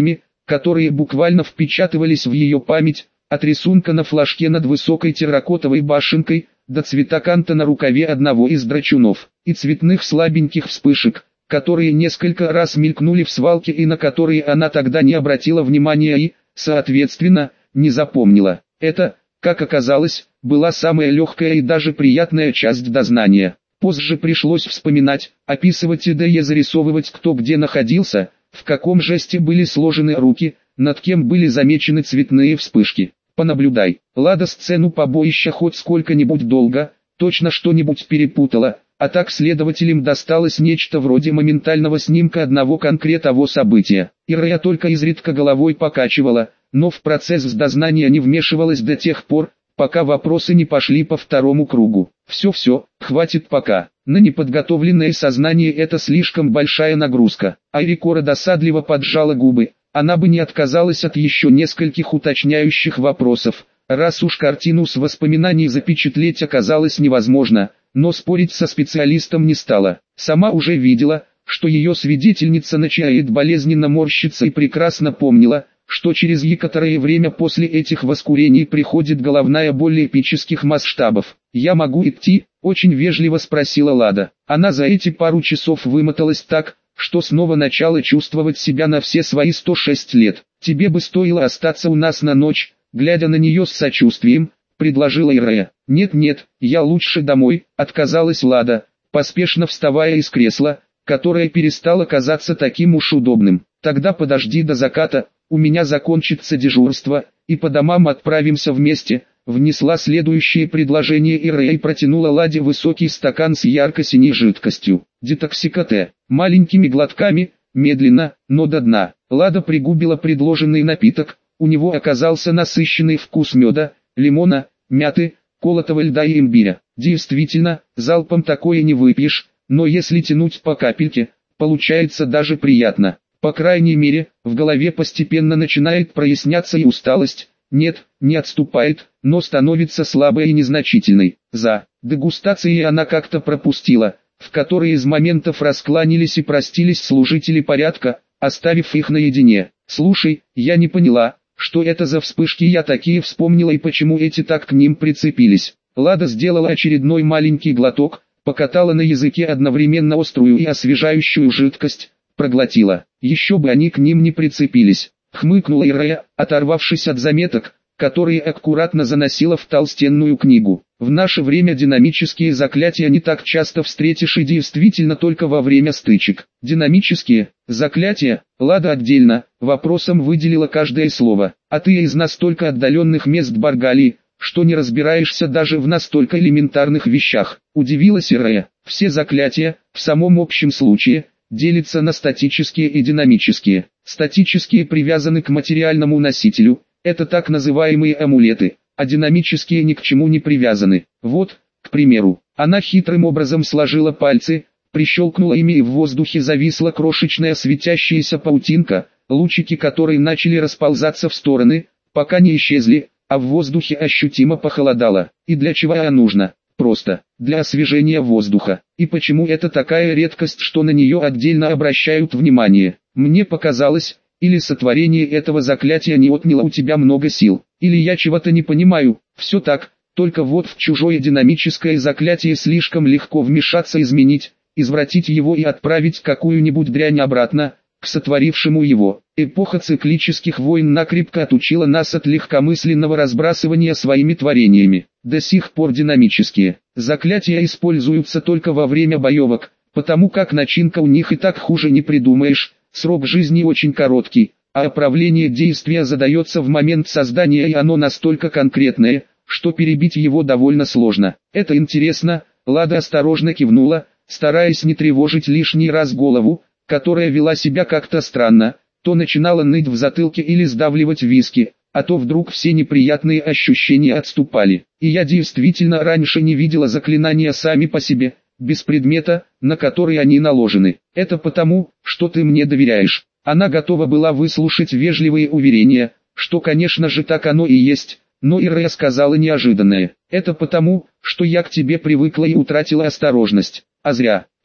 которые буквально впечатывались в ее память, от рисунка на флажке над высокой терракотовой башенкой, до цветоканта на рукаве одного из драчунов, и цветных слабеньких вспышек, которые несколько раз мелькнули в свалке и на которые она тогда не обратила внимания и, соответственно, не запомнила. Это, как оказалось, была самая легкая и даже приятная часть дознания. Позже пришлось вспоминать, описывать и да и зарисовывать, кто где находился, в каком жесте были сложены руки, над кем были замечены цветные вспышки. Понаблюдай. Лада сцену побоища хоть сколько-нибудь долго, точно что-нибудь перепутала, а так следователям досталось нечто вроде моментального снимка одного конкретного события. Ира только изредка головой покачивала, но в процесс дознания не вмешивалась до тех пор, пока вопросы не пошли по второму кругу. Все-все, хватит пока. На неподготовленное сознание это слишком большая нагрузка. Айрикора досадливо поджала губы. Она бы не отказалась от еще нескольких уточняющих вопросов, раз уж картину с воспоминаний запечатлеть оказалось невозможно, но спорить со специалистом не стала. Сама уже видела, что ее свидетельница начинает болезненно морщиться и прекрасно помнила, что через некоторое время после этих воскурений приходит головная боль эпических масштабов. «Я могу идти?» – очень вежливо спросила Лада. Она за эти пару часов вымоталась так, что снова начала чувствовать себя на все свои сто шесть лет. «Тебе бы стоило остаться у нас на ночь», – глядя на нее с сочувствием, предложила Ира. «Нет-нет, я лучше домой», – отказалась Лада, поспешно вставая из кресла, которое перестало казаться таким уж удобным. «Тогда подожди до заката, у меня закончится дежурство, и по домам отправимся вместе», – внесла следующее предложение Ира и протянула Ладе высокий стакан с ярко-синей жидкостью. «Детоксикоте». Маленькими глотками, медленно, но до дна. Лада пригубила предложенный напиток, у него оказался насыщенный вкус меда, лимона, мяты, колотого льда и имбиря. Действительно, залпом такое не выпьешь, но если тянуть по капельке, получается даже приятно. По крайней мере, в голове постепенно начинает проясняться и усталость, нет, не отступает, но становится слабой и незначительной. За дегустацией она как-то пропустила, в которой из моментов раскланялись и простились служители порядка, оставив их наедине. «Слушай, я не поняла, что это за вспышки я такие вспомнила и почему эти так к ним прицепились». Лада сделала очередной маленький глоток, покатала на языке одновременно острую и освежающую жидкость, проглотила. «Еще бы они к ним не прицепились», — хмыкнула Ира, оторвавшись от заметок, которые аккуратно заносила в толстенную книгу. «В наше время динамические заклятия не так часто встретишь и действительно только во время стычек». «Динамические заклятия?» Лада отдельно, вопросом выделила каждое слово. «А ты из настолько отдаленных мест Баргалии, что не разбираешься даже в настолько элементарных вещах», — удивилась Ира. «Все заклятия, в самом общем случае, делятся на статические и динамические. Статические привязаны к материальному носителю, это так называемые амулеты, а динамические ни к чему не привязаны. Вот, к примеру, она хитрым образом сложила пальцы, прищелкнула ими и в воздухе зависла крошечная светящаяся паутинка, лучики которой начали расползаться в стороны, пока не исчезли, а в воздухе ощутимо похолодало. И для чего это нужно? Просто, для освежения воздуха. И почему это такая редкость, что на нее отдельно обращают внимание? Мне показалось, или сотворение этого заклятия не отняло у тебя много сил, или я чего-то не понимаю. Все так, только вот в чужое динамическое заклятие слишком легко вмешаться, изменить, извратить его и отправить какую-нибудь дрянь обратно, к сотворившему его. Эпоха циклических войн накрепко отучила нас от легкомысленного разбрасывания своими творениями. До сих пор динамические заклятия используются только во время боевок, потому как начинка у них и так хуже не придумаешь, срок жизни очень короткий, а оправление действия задается в момент создания и оно настолько конкретное, что перебить его довольно сложно. Это интересно, Лада осторожно кивнула, стараясь не тревожить лишний раз голову, которая вела себя как-то странно, то начинала ныть в затылке или сдавливать виски, а то вдруг все неприятные ощущения отступали. И я действительно раньше не видела заклинания сами по себе, без предмета, на который они наложены. Это потому, что ты мне доверяешь. Она готова была выслушать вежливые уверения, что конечно же так оно и есть, но Ира сказала неожиданное. Это потому, что я к тебе привыкла и утратила осторожность. А зря. Ты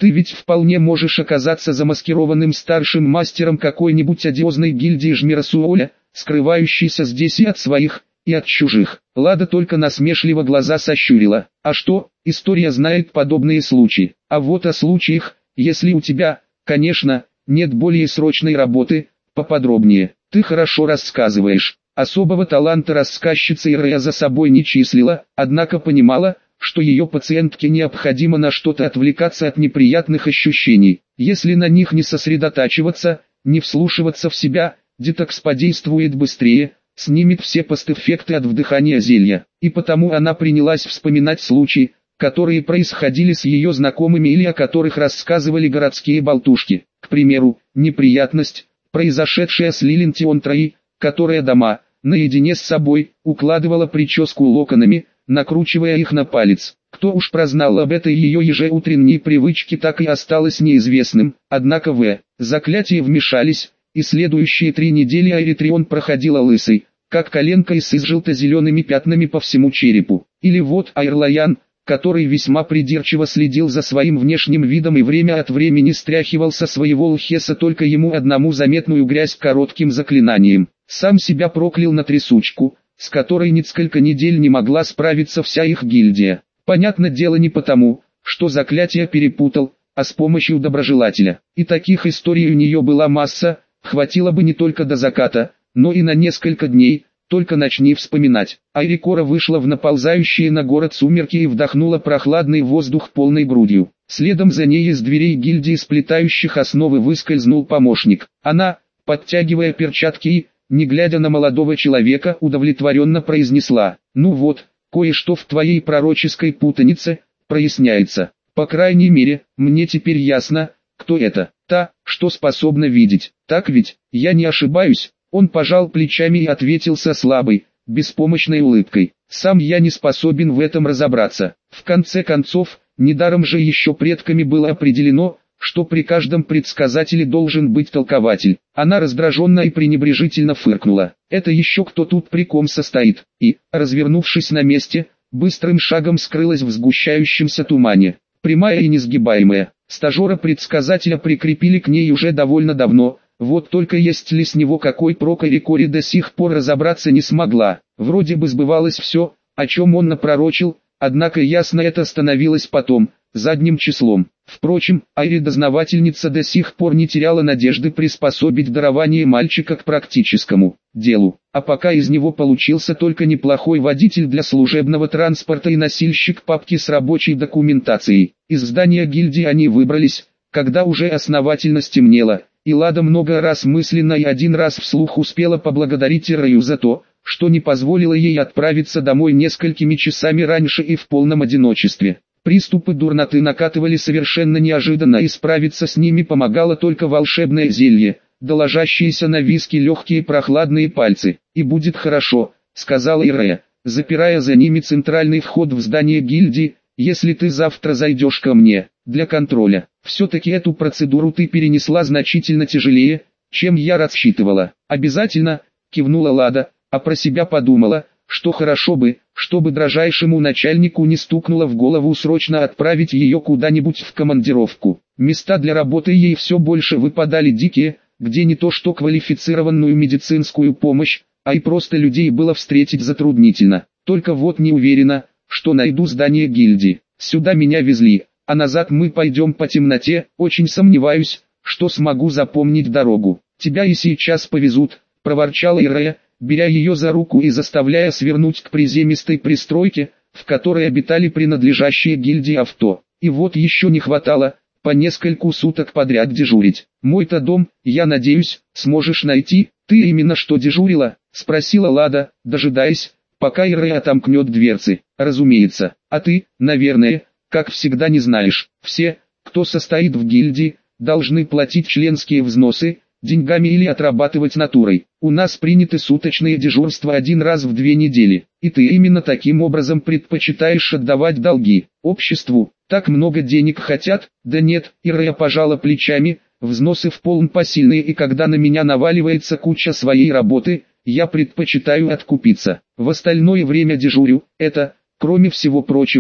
Ты ведь вполне можешь оказаться замаскированным старшим мастером какой-нибудь одиозной гильдии Жмирасуоля, скрывающейся здесь и от своих, и от чужих. Лада только насмешливо глаза сощурила. А что, история знает подобные случаи. А вот о случаях, если у тебя, конечно, нет более срочной работы, поподробнее. Ты хорошо рассказываешь. Особого таланта рассказчица Ирея за собой не числила, однако понимала, что ее пациентке необходимо на что-то отвлекаться от неприятных ощущений. Если на них не сосредотачиваться, не вслушиваться в себя, детокс подействует быстрее, снимет все постэффекты от вдыхания зелья. И потому она принялась вспоминать случаи, которые происходили с ее знакомыми или о которых рассказывали городские болтушки. К примеру, неприятность, произошедшая с Лилинтион Трои, которая дома, наедине с собой, укладывала прическу локонами, накручивая их на палец. Кто уж прознал об этой ее ежеутренней привычке, так и осталось неизвестным, однако в заклятие вмешались, и следующие три недели Айритрион проходила лысой, как коленка и с желто-зелеными пятнами по всему черепу. Или вот Айрлаян, который весьма придирчиво следил за своим внешним видом и время от времени стряхивал со своего лхеса только ему одному заметную грязь коротким заклинанием. Сам себя проклял на трясучку, с которой несколько недель не могла справиться вся их гильдия. Понятно дело не потому, что заклятие перепутал, а с помощью доброжелателя. И таких историй у нее была масса, хватило бы не только до заката, но и на несколько дней, только начни вспоминать. Айрикора вышла в наползающие на город сумерки и вдохнула прохладный воздух полной грудью. Следом за ней из дверей гильдии сплетающих основы выскользнул помощник. Она, подтягивая перчатки и, не глядя на молодого человека, удовлетворенно произнесла: «Ну вот, кое-что в твоей пророческой путанице проясняется. По крайней мере, мне теперь ясно, кто это. Та, что способна видеть. Так ведь, я не ошибаюсь?» Он пожал плечами и ответил со слабой, беспомощной улыбкой: «Сам я не способен в этом разобраться. В конце концов, недаром же еще предками было определено, что при каждом предсказателе должен быть толкователь». Она раздраженно и пренебрежительно фыркнула. «Это еще кто тут при ком состоит?» И, развернувшись на месте, быстрым шагом скрылась в сгущающемся тумане. Прямая и несгибаемая, стажера-предсказателя прикрепили к ней уже довольно давно. Вот только есть ли с него какой прок, Айрикоре до сих пор разобраться не смогла. Вроде бы сбывалось все, о чем он напророчил, однако ясно это становилось потом, задним числом. Впрочем, Айри-дознавательница до сих пор не теряла надежды приспособить дарование мальчика к практическому делу. А пока из него получился только неплохой водитель для служебного транспорта и носильщик папки с рабочей документацией. Из здания гильдии они выбрались, когда уже основательно стемнело, и Лада много раз мысленно и один раз вслух успела поблагодарить Ираю за то, что не позволила ей отправиться домой несколькими часами раньше и в полном одиночестве. Приступы дурноты накатывали совершенно неожиданно, и справиться с ними помогало только волшебное зелье, да ложащиеся на виски легкие прохладные пальцы. «И будет хорошо», — сказала Ирея, запирая за ними центральный вход в здание гильдии, «если ты завтра зайдешь ко мне, для контроля. Все-таки эту процедуру ты перенесла значительно тяжелее, чем я рассчитывала». «Обязательно», — кивнула Лада, а про себя подумала, что хорошо бы, чтобы дрожайшему начальнику не стукнуло в голову срочно отправить ее куда-нибудь в командировку. Места для работы ей все больше выпадали дикие, где не то что квалифицированную медицинскую помощь, а и просто людей было встретить затруднительно. Только вот не уверена, что найду здание гильдии. Сюда меня везли, а назад мы пойдем по темноте, очень сомневаюсь, что смогу запомнить дорогу. Тебя и сейчас повезут, проворчала Ирея, беря ее за руку и заставляя свернуть к приземистой пристройке, в которой обитали принадлежащие гильдии авто. И вот еще не хватало, по нескольку суток подряд дежурить. «Мой-то дом, я надеюсь, сможешь найти?» «Ты именно что дежурила?» — спросила Лада, дожидаясь, пока Ирея отомкнет дверцы. «Разумеется. А ты, наверное, как всегда не знаешь. Все, кто состоит в гильдии, должны платить членские взносы, деньгами или отрабатывать натурой. У нас приняты суточные дежурства один раз в две недели, и ты именно таким образом предпочитаешь отдавать долги обществу. Так много денег хотят?» «Да нет», — Ирея пожала плечами, «взносы в полн посильные, и когда на меня наваливается куча своей работы, я предпочитаю откупиться. В остальное время дежурю. Это, кроме всего прочего,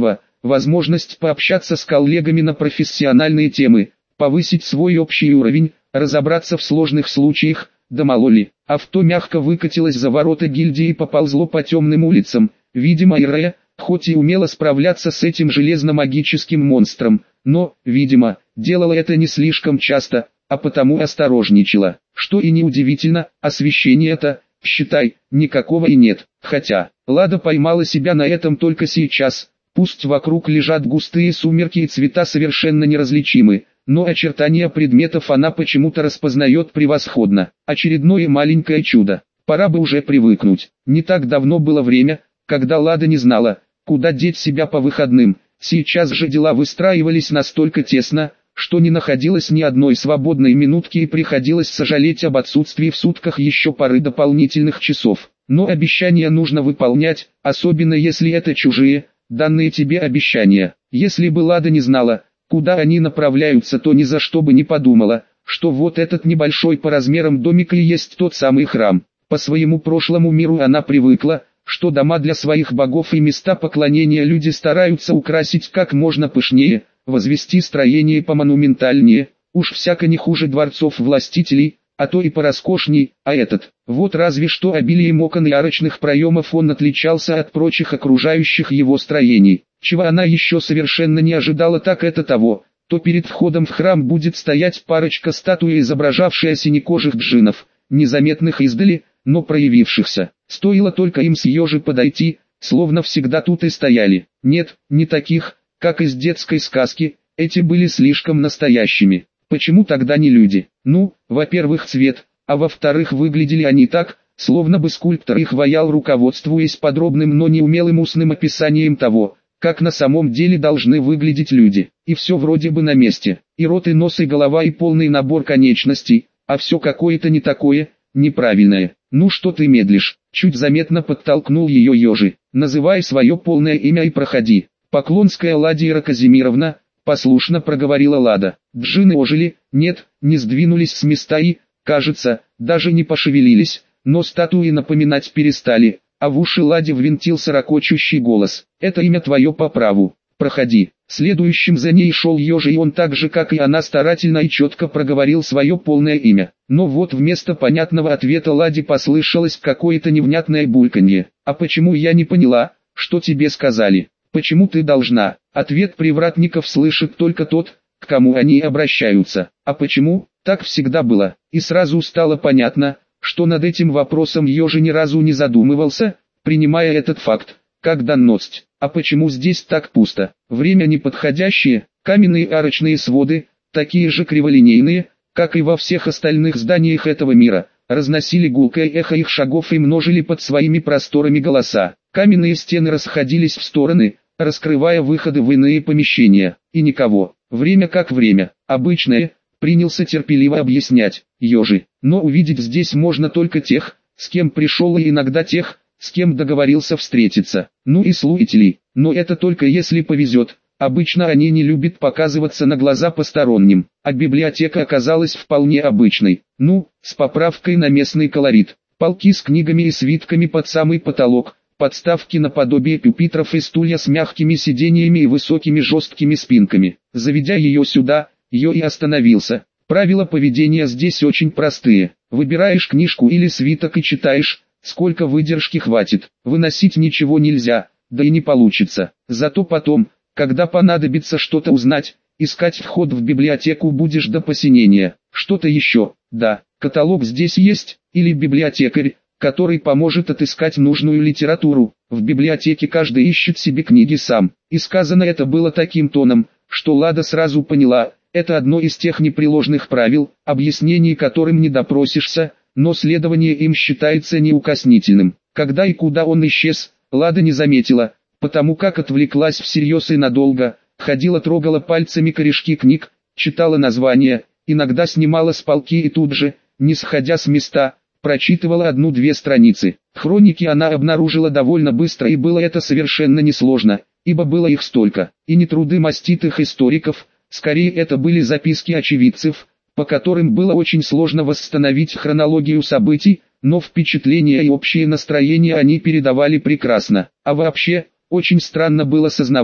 возможность пообщаться с коллегами на профессиональные темы, повысить свой общий уровень, разобраться в сложных случаях, да мало ли. Авто мягко выкатилось за ворота гильдии и поползло по темным улицам. Видимо, Ирея, хоть и умела справляться с этим железно-магическим монстром, но, видимо, делала это не слишком часто, а потому осторожничала. Что и неудивительно, освещения-то, считай, никакого и нет. Хотя, Лада поймала себя на этом только сейчас. Пусть вокруг лежат густые сумерки и цвета совершенно неразличимы, но очертания предметов она почему-то распознает превосходно. Очередное маленькое чудо. Пора бы уже привыкнуть. Не так давно было время, когда Лада не знала, куда деть себя по выходным. Сейчас же дела выстраивались настолько тесно, что не находилось ни одной свободной минутки и приходилось сожалеть об отсутствии в сутках еще пары дополнительных часов. Но обещания нужно выполнять, особенно если это чужие, данные тебе обещания. Если бы Лада не знала, куда они направляются, то ни за что бы не подумала, что вот этот небольшой по размерам домик и есть тот самый храм. По своему прошлому миру она привыкла, что дома для своих богов и места поклонения люди стараются украсить как можно пышнее, возвести строение помонументальнее, уж всяко не хуже дворцов властителей, а то и пороскошней, а этот, вот разве что обилием окон и арочных проемов он отличался от прочих окружающих его строений. Чего она еще совершенно не ожидала, так это того, то перед входом в храм будет стоять парочка статуй, изображавшая синекожих джиннов, незаметных издали, но проявившихся. Стоило только им с Йожи подойти, словно всегда тут и стояли. Нет, не таких, как из детской сказки, эти были слишком настоящими. Почему тогда не люди? Ну, во-первых, цвет, а во-вторых, выглядели они так, словно бы скульптор их ваял, руководствуясь подробным, но неумелым устным описанием того, как на самом деле должны выглядеть люди. И все вроде бы на месте. И рот, и нос, и голова, и полный набор конечностей, а все какое-то не такое, неправильное. Ну что ты медлишь? Чуть заметно подтолкнул ее Йожи. Называй свое полное имя и проходи. Поклонская Ладия Казимировна, послушно проговорила Лада. Джинны ожили, нет, не сдвинулись с места и, кажется, даже не пошевелились, но статуи напоминать перестали, а в уши Ладе ввинтился ракочущий голос. Это имя твое по праву, проходи. Следующим за ней шел Йожи, и он так же, как и она, старательно и четко проговорил свое полное имя. Но вот вместо понятного ответа Ладе послышалось какое-то невнятное бульканье. А почему я не поняла, что тебе сказали? Почему ты должна? Ответ привратников слышит только тот, к кому они обращаются. А почему? Так всегда было. И сразу стало понятно, что над этим вопросом Йожи ни разу не задумывался, принимая этот факт как данность. А почему здесь так пусто? Время неподходящее, каменные арочные своды, такие же криволинейные, как и во всех остальных зданиях этого мира, разносили гулкое эхо их шагов и множили под своими просторами голоса. Каменные стены расходились в стороны, раскрывая выходы в иные помещения. И никого. Время как время. Обычное, принялся терпеливо объяснять Йожи. Но увидеть здесь можно только тех, с кем пришел, и иногда тех, с кем договорился встретиться. Ну и слушателей. Но это только если повезет. Обычно они не любят показываться на глаза посторонним. А библиотека оказалась вполне обычной. Ну, с поправкой на местный колорит. Полки с книгами и свитками под самый потолок. Подставки наподобие пюпитров и стулья с мягкими сиденьями и высокими жесткими спинками. Заведя ее сюда, Йо и остановился. Правила поведения здесь очень простые. Выбираешь книжку или свиток и читаешь, сколько выдержки хватит. Выносить ничего нельзя, да и не получится. Зато потом, когда понадобится что-то узнать, искать вход в библиотеку будешь до посинения. Что-то еще? Да, каталог здесь есть, или библиотекарь, который поможет отыскать нужную литературу. В библиотеке каждый ищет себе книги сам. И сказано это было таким тоном, что Лада сразу поняла, это одно из тех непреложных правил, объяснений которым не допросишься, но следование им считается неукоснительным. Когда и куда он исчез, Лада не заметила, потому как отвлеклась всерьез и надолго, ходила, трогала пальцами корешки книг, читала названия, иногда снимала с полки и тут же, не сходя с места, прочитывала одну-две страницы. Хроники она обнаружила довольно быстро, и было это совершенно несложно, ибо было их столько. И не труды маститых историков, скорее это были записки очевидцев, по которым было очень сложно восстановить хронологию событий, но впечатления и общее настроение они передавали прекрасно. А вообще, очень странно было сознавать,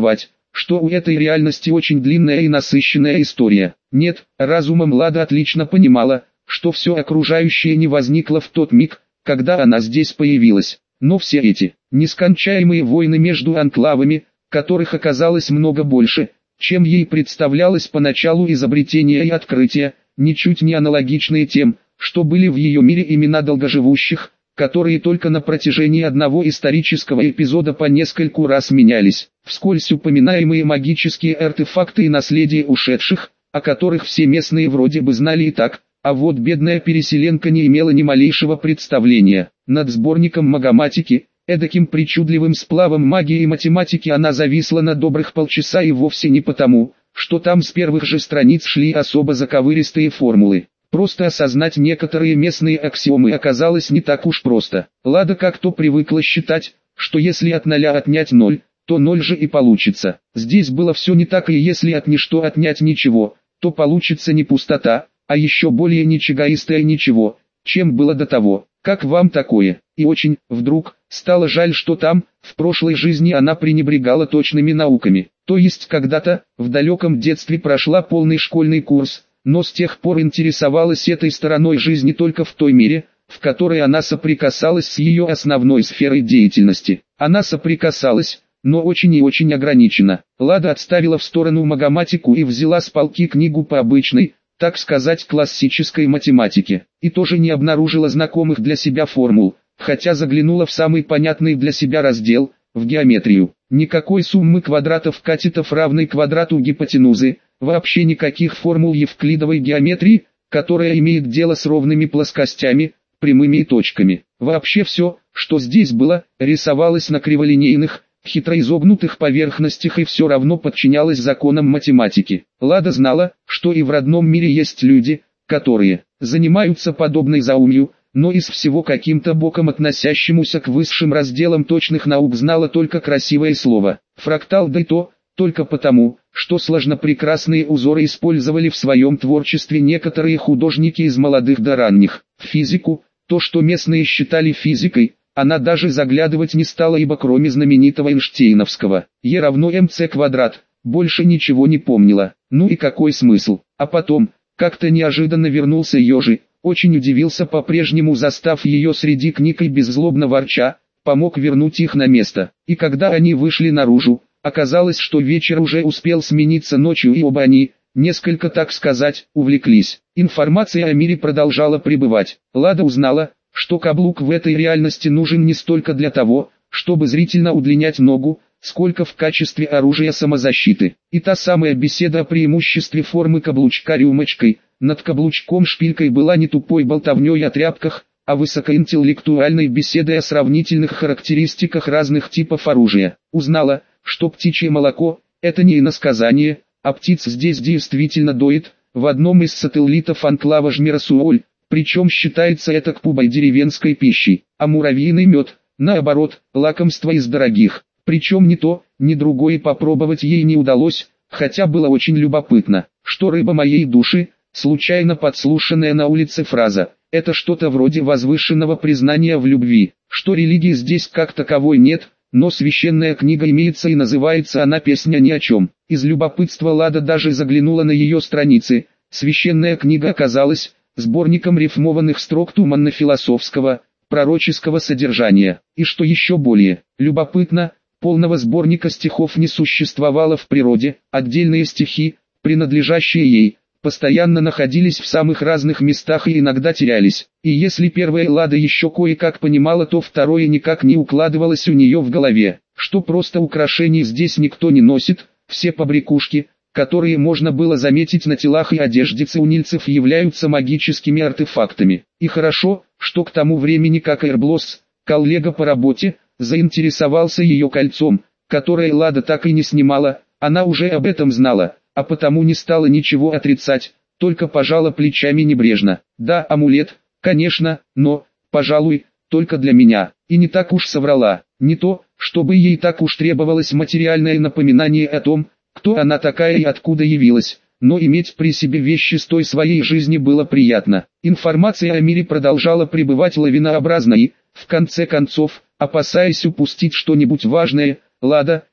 что у этой реальности очень длинная и насыщенная история. Нет, разумом Лада отлично понимала, что все окружающее не возникло в тот миг, когда она здесь появилась. Но все эти нескончаемые войны между анклавами, которых оказалось много больше, чем ей представлялось поначалу изобретения и открытия, ничуть не аналогичные тем, что были в ее мире имена долгоживущих, которые только на протяжении одного исторического эпизода по нескольку раз менялись. Вскользь упоминаемые магические артефакты и наследие ушедших, о которых все местные вроде бы знали и так, а вот бедная переселенка не имела ни малейшего представления. Над сборником магоматики, эдаким причудливым сплавом магии и математики, она зависла на добрых полчаса, и вовсе не потому, что там с первых же страниц шли особо заковыристые формулы. Просто осознать некоторые местные аксиомы оказалось не так уж просто. Лада как-то привыкла считать, что если от ноля отнять ноль, то ноль же и получится. Здесь было все не так, и если от ничто отнять ничего, то получится не пустота, а еще более ничегоистое ничего, чем было до того. Как вам такое? И очень, вдруг, стало жаль, что там, в прошлой жизни она пренебрегала точными науками. То есть когда-то, в далеком детстве прошла полный школьный курс, но с тех пор интересовалась этой стороной жизни только в той мере, в которой она соприкасалась с ее основной сферой деятельности. Она соприкасалась, но очень и очень ограниченно. Лада отставила в сторону магоматику и взяла с полки книгу по обычной, так сказать, классической математике, и тоже не обнаружила знакомых для себя формул, хотя заглянула в самый понятный для себя раздел, в геометрию. Никакой суммы квадратов катетов равной квадрату гипотенузы, вообще никаких формул евклидовой геометрии, которая имеет дело с ровными плоскостями, прямыми и точками. Вообще все, что здесь было, рисовалось на криволинейных, хитро изогнутых поверхностях и все равно подчинялось законам математики. Лада знала, что и в родном мире есть люди, которые занимаются подобной заумью, но из всего каким-то боком относящемуся к высшим разделам точных наук знала только красивое слово «фрактал», да и то, только потому, что сложнопрекрасные узоры использовали в своем творчестве некоторые художники из молодых до ранних. Физику, то, что местные считали физикой, она даже заглядывать не стала, ибо кроме знаменитого Эйнштейновского «Е равно МЦ квадрат», больше ничего не помнила. Ну и какой смысл? А потом, как-то неожиданно вернулся Ёжи, очень удивился, по-прежнему застав ее среди книг, и беззлобно ворча, помог вернуть их на место. И когда они вышли наружу, оказалось, что вечер уже успел смениться ночью, и оба они, несколько, так сказать, увлеклись. Информация о мире продолжала прибывать. Лада узнала, что каблук в этой реальности нужен не столько для того, чтобы зрительно удлинять ногу, сколько в качестве оружия самозащиты. И та самая беседа о преимуществе формы каблучка рюмочкой, над каблучком шпилькой, была не тупой болтовней о тряпках, а высокоинтеллектуальной беседой о сравнительных характеристиках разных типов оружия. Узнала, что птичье молоко – это не иносказание, а птиц здесь действительно доит, в одном из сателлитов анклава Жмерасуоль, причем считается это кпубой деревенской пищей, а муравьиный мед, наоборот, лакомство из дорогих. Причем ни то, ни другое попробовать ей не удалось, хотя было очень любопытно, что рыба моей души, случайно подслушанная на улице фраза, это что-то вроде возвышенного признания в любви, что религии здесь как таковой нет, но священная книга имеется и называется она «Песня ни о чем». Из любопытства Лада даже заглянула на ее страницы. Священная книга оказалась сборником рифмованных строк туманно-философского, пророческого содержания. И что еще более любопытно, полного сборника стихов не существовало в природе. Отдельные стихи, принадлежащие ей, постоянно находились в самых разных местах и иногда терялись. И если первое Лада еще кое-как понимала, то второе никак не укладывалось у нее в голове, что просто украшений здесь никто не носит, все побрякушки, которые можно было заметить на телах и одежде цеунильцев, являются магическими артефактами. И хорошо, что к тому времени как Эрблос, коллега по работе, заинтересовался ее кольцом, которое Лада так и не снимала, она уже об этом знала, а потому не стала ничего отрицать, только пожала плечами небрежно. Да, амулет, конечно, но, пожалуй, только для меня, и не так уж соврала. Не то, чтобы ей так уж требовалось материальное напоминание о том, кто она такая и откуда явилась, но иметь при себе вещи с той своей жизни было приятно. Информация о мире продолжала прибывать лавинообразно и, в конце концов, опасаясь упустить что-нибудь важное, Лада,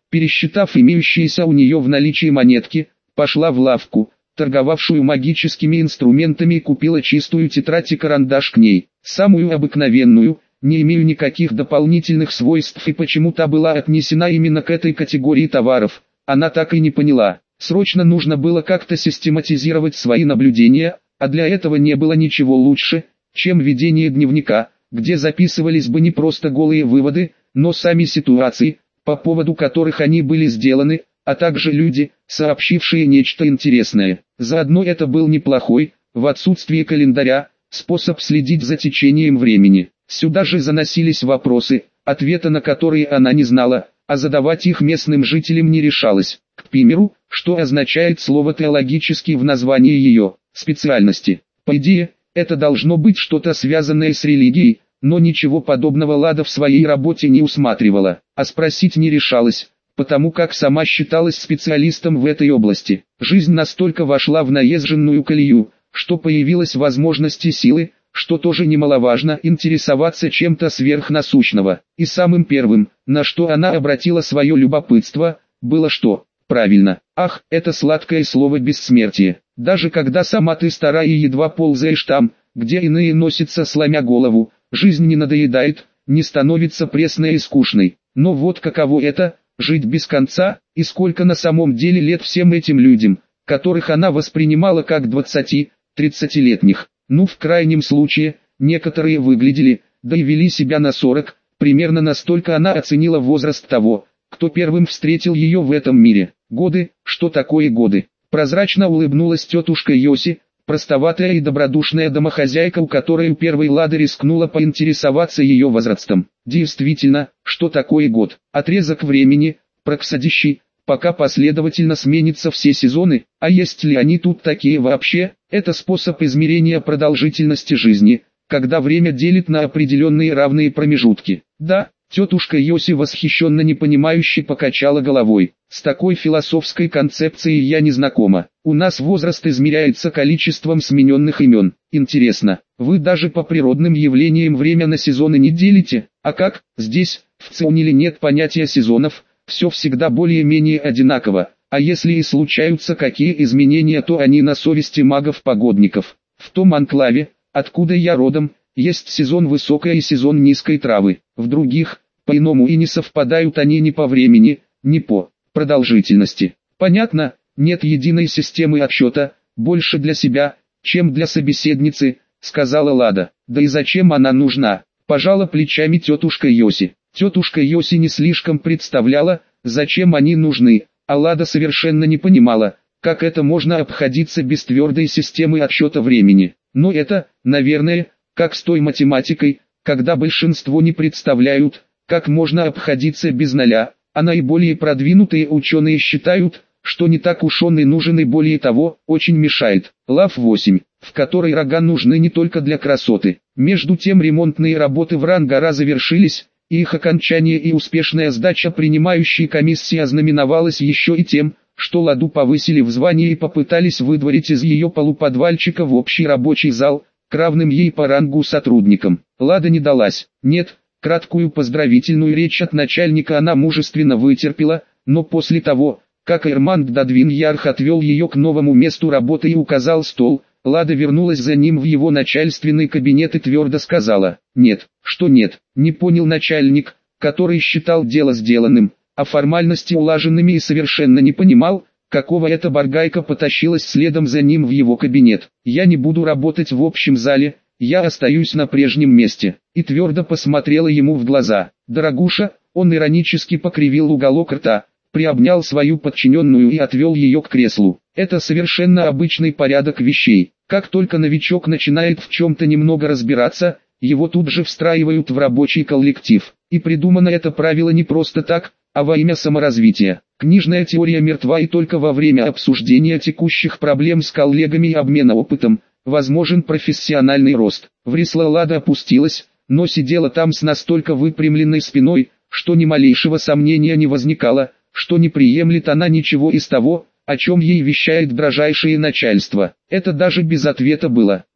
пересчитав имеющиеся у нее в наличии монетки, пошла в лавку, торговавшую магическими инструментами, и купила чистую тетрадь и карандаш к ней, самую обыкновенную, не имею никаких дополнительных свойств, и почему та была отнесена именно к этой категории товаров, она так и не поняла. Срочно нужно было как-то систематизировать свои наблюдения, а для этого не было ничего лучше, чем ведение дневника, где записывались бы не просто голые выводы, но сами ситуации, по поводу которых они были сделаны, а также люди, сообщившие нечто интересное. Заодно это был неплохой, в отсутствие календаря, способ следить за течением времени. Сюда же заносились вопросы, ответа на которые она не знала, а задавать их местным жителям не решалась. К примеру, что означает слово «теологический» в названии ее специальности. По идее, это должно быть что-то связанное с религией, но ничего подобного Лада в своей работе не усматривала, а спросить не решалась, потому как сама считалась специалистом в этой области. Жизнь настолько вошла в наезженную колею, что появилась возможность и силы, что тоже немаловажно, интересоваться чем-то сверхнасущного. И самым первым, на что она обратила свое любопытство, было что? Правильно, ах, это сладкое слово бессмертие. Даже когда сама ты стара и едва ползаешь там, где иные носятся сломя голову, жизнь не надоедает, не становится пресной и скучной. Но вот каково это, жить без конца, и сколько на самом деле лет всем этим людям, которых она воспринимала как двадцати-тридцатилетних. Ну, в крайнем случае, некоторые выглядели, да и вели себя на сорок, примерно настолько она оценила возраст того, кто первым встретил ее в этом мире. Годы, что такое годы? Прозрачно улыбнулась тетушка Йоси, простоватая и добродушная домохозяйка, у которой у первой Лады рискнула поинтересоваться ее возрастом. Действительно, что такое год? Отрезок времени, происходящий, пока последовательно сменятся все сезоны, а есть ли они тут такие вообще? Это способ измерения продолжительности жизни, когда время делит на определенные равные промежутки. Да, тетушка Йоси восхищенно непонимающе покачала головой. С такой философской концепцией я не знакома. У нас возраст измеряется количеством смененных имен. Интересно, вы даже по природным явлениям время на сезоны не делите? А как, здесь, в Циониле нет понятия сезонов, все всегда более-менее одинаково, а если и случаются какие изменения, то они на совести магов-погодников. В том анклаве, откуда я родом, есть сезон высокой и сезон низкой травы. В других, по-иному, и не совпадают они ни по времени, ни по продолжительности. Понятно, нет единой системы отсчета, больше для себя, чем для собеседницы, сказала Лада. Да и зачем она нужна? Пожала плечами тетушка Йоси. Тетушка Йоси не слишком представляла, зачем они нужны, а Лада совершенно не понимала, как это можно обходиться без твердой системы отсчета времени. Но это, наверное, как с той математикой, когда большинство не представляют, как можно обходиться без ноля, а наиболее продвинутые ученые считают, что не так уж он и нужен, и более того, очень мешает. Лав восемь, в которой рога нужны не только для красоты. Между тем ремонтные работы в Рангара завершились, и их окончание и успешная сдача принимающей комиссии ознаменовалась еще и тем, что Ладу повысили в звании и попытались выдворить из ее полуподвальчика в общий рабочий зал, к равным ей по рангу сотрудникам. Лада не далась. Нет, краткую поздравительную речь от начальника она мужественно вытерпела, но после того, как Эрманд Дадвиньярх отвел ее к новому месту работы и указал стол, Лада вернулась за ним в его начальственный кабинет и твердо сказала: «Нет, что нет», не понял начальник, который считал дело сделанным, а формальности улаженными, и совершенно не понимал, какого эта баргайка потащилась следом за ним в его кабинет. «Я не буду работать в общем зале, я остаюсь на прежнем месте», и твердо посмотрела ему в глаза. «Дорогуша», он иронически покривил уголок рта, приобнял свою подчиненную и отвел ее к креслу. Это совершенно обычный порядок вещей. Как только новичок начинает в чем-то немного разбираться, его тут же встраивают в рабочий коллектив. И придумано это правило не просто так, а во имя саморазвития. Книжная теория мертва, и только во время обсуждения текущих проблем с коллегами и обмена опытом возможен профессиональный рост. В кресло Лада опустилась, но сидела там с настолько выпрямленной спиной, что ни малейшего сомнения не возникало, что не приемлет она ничего из того, о чем ей вещает дрожайшее начальство. Это даже без ответа было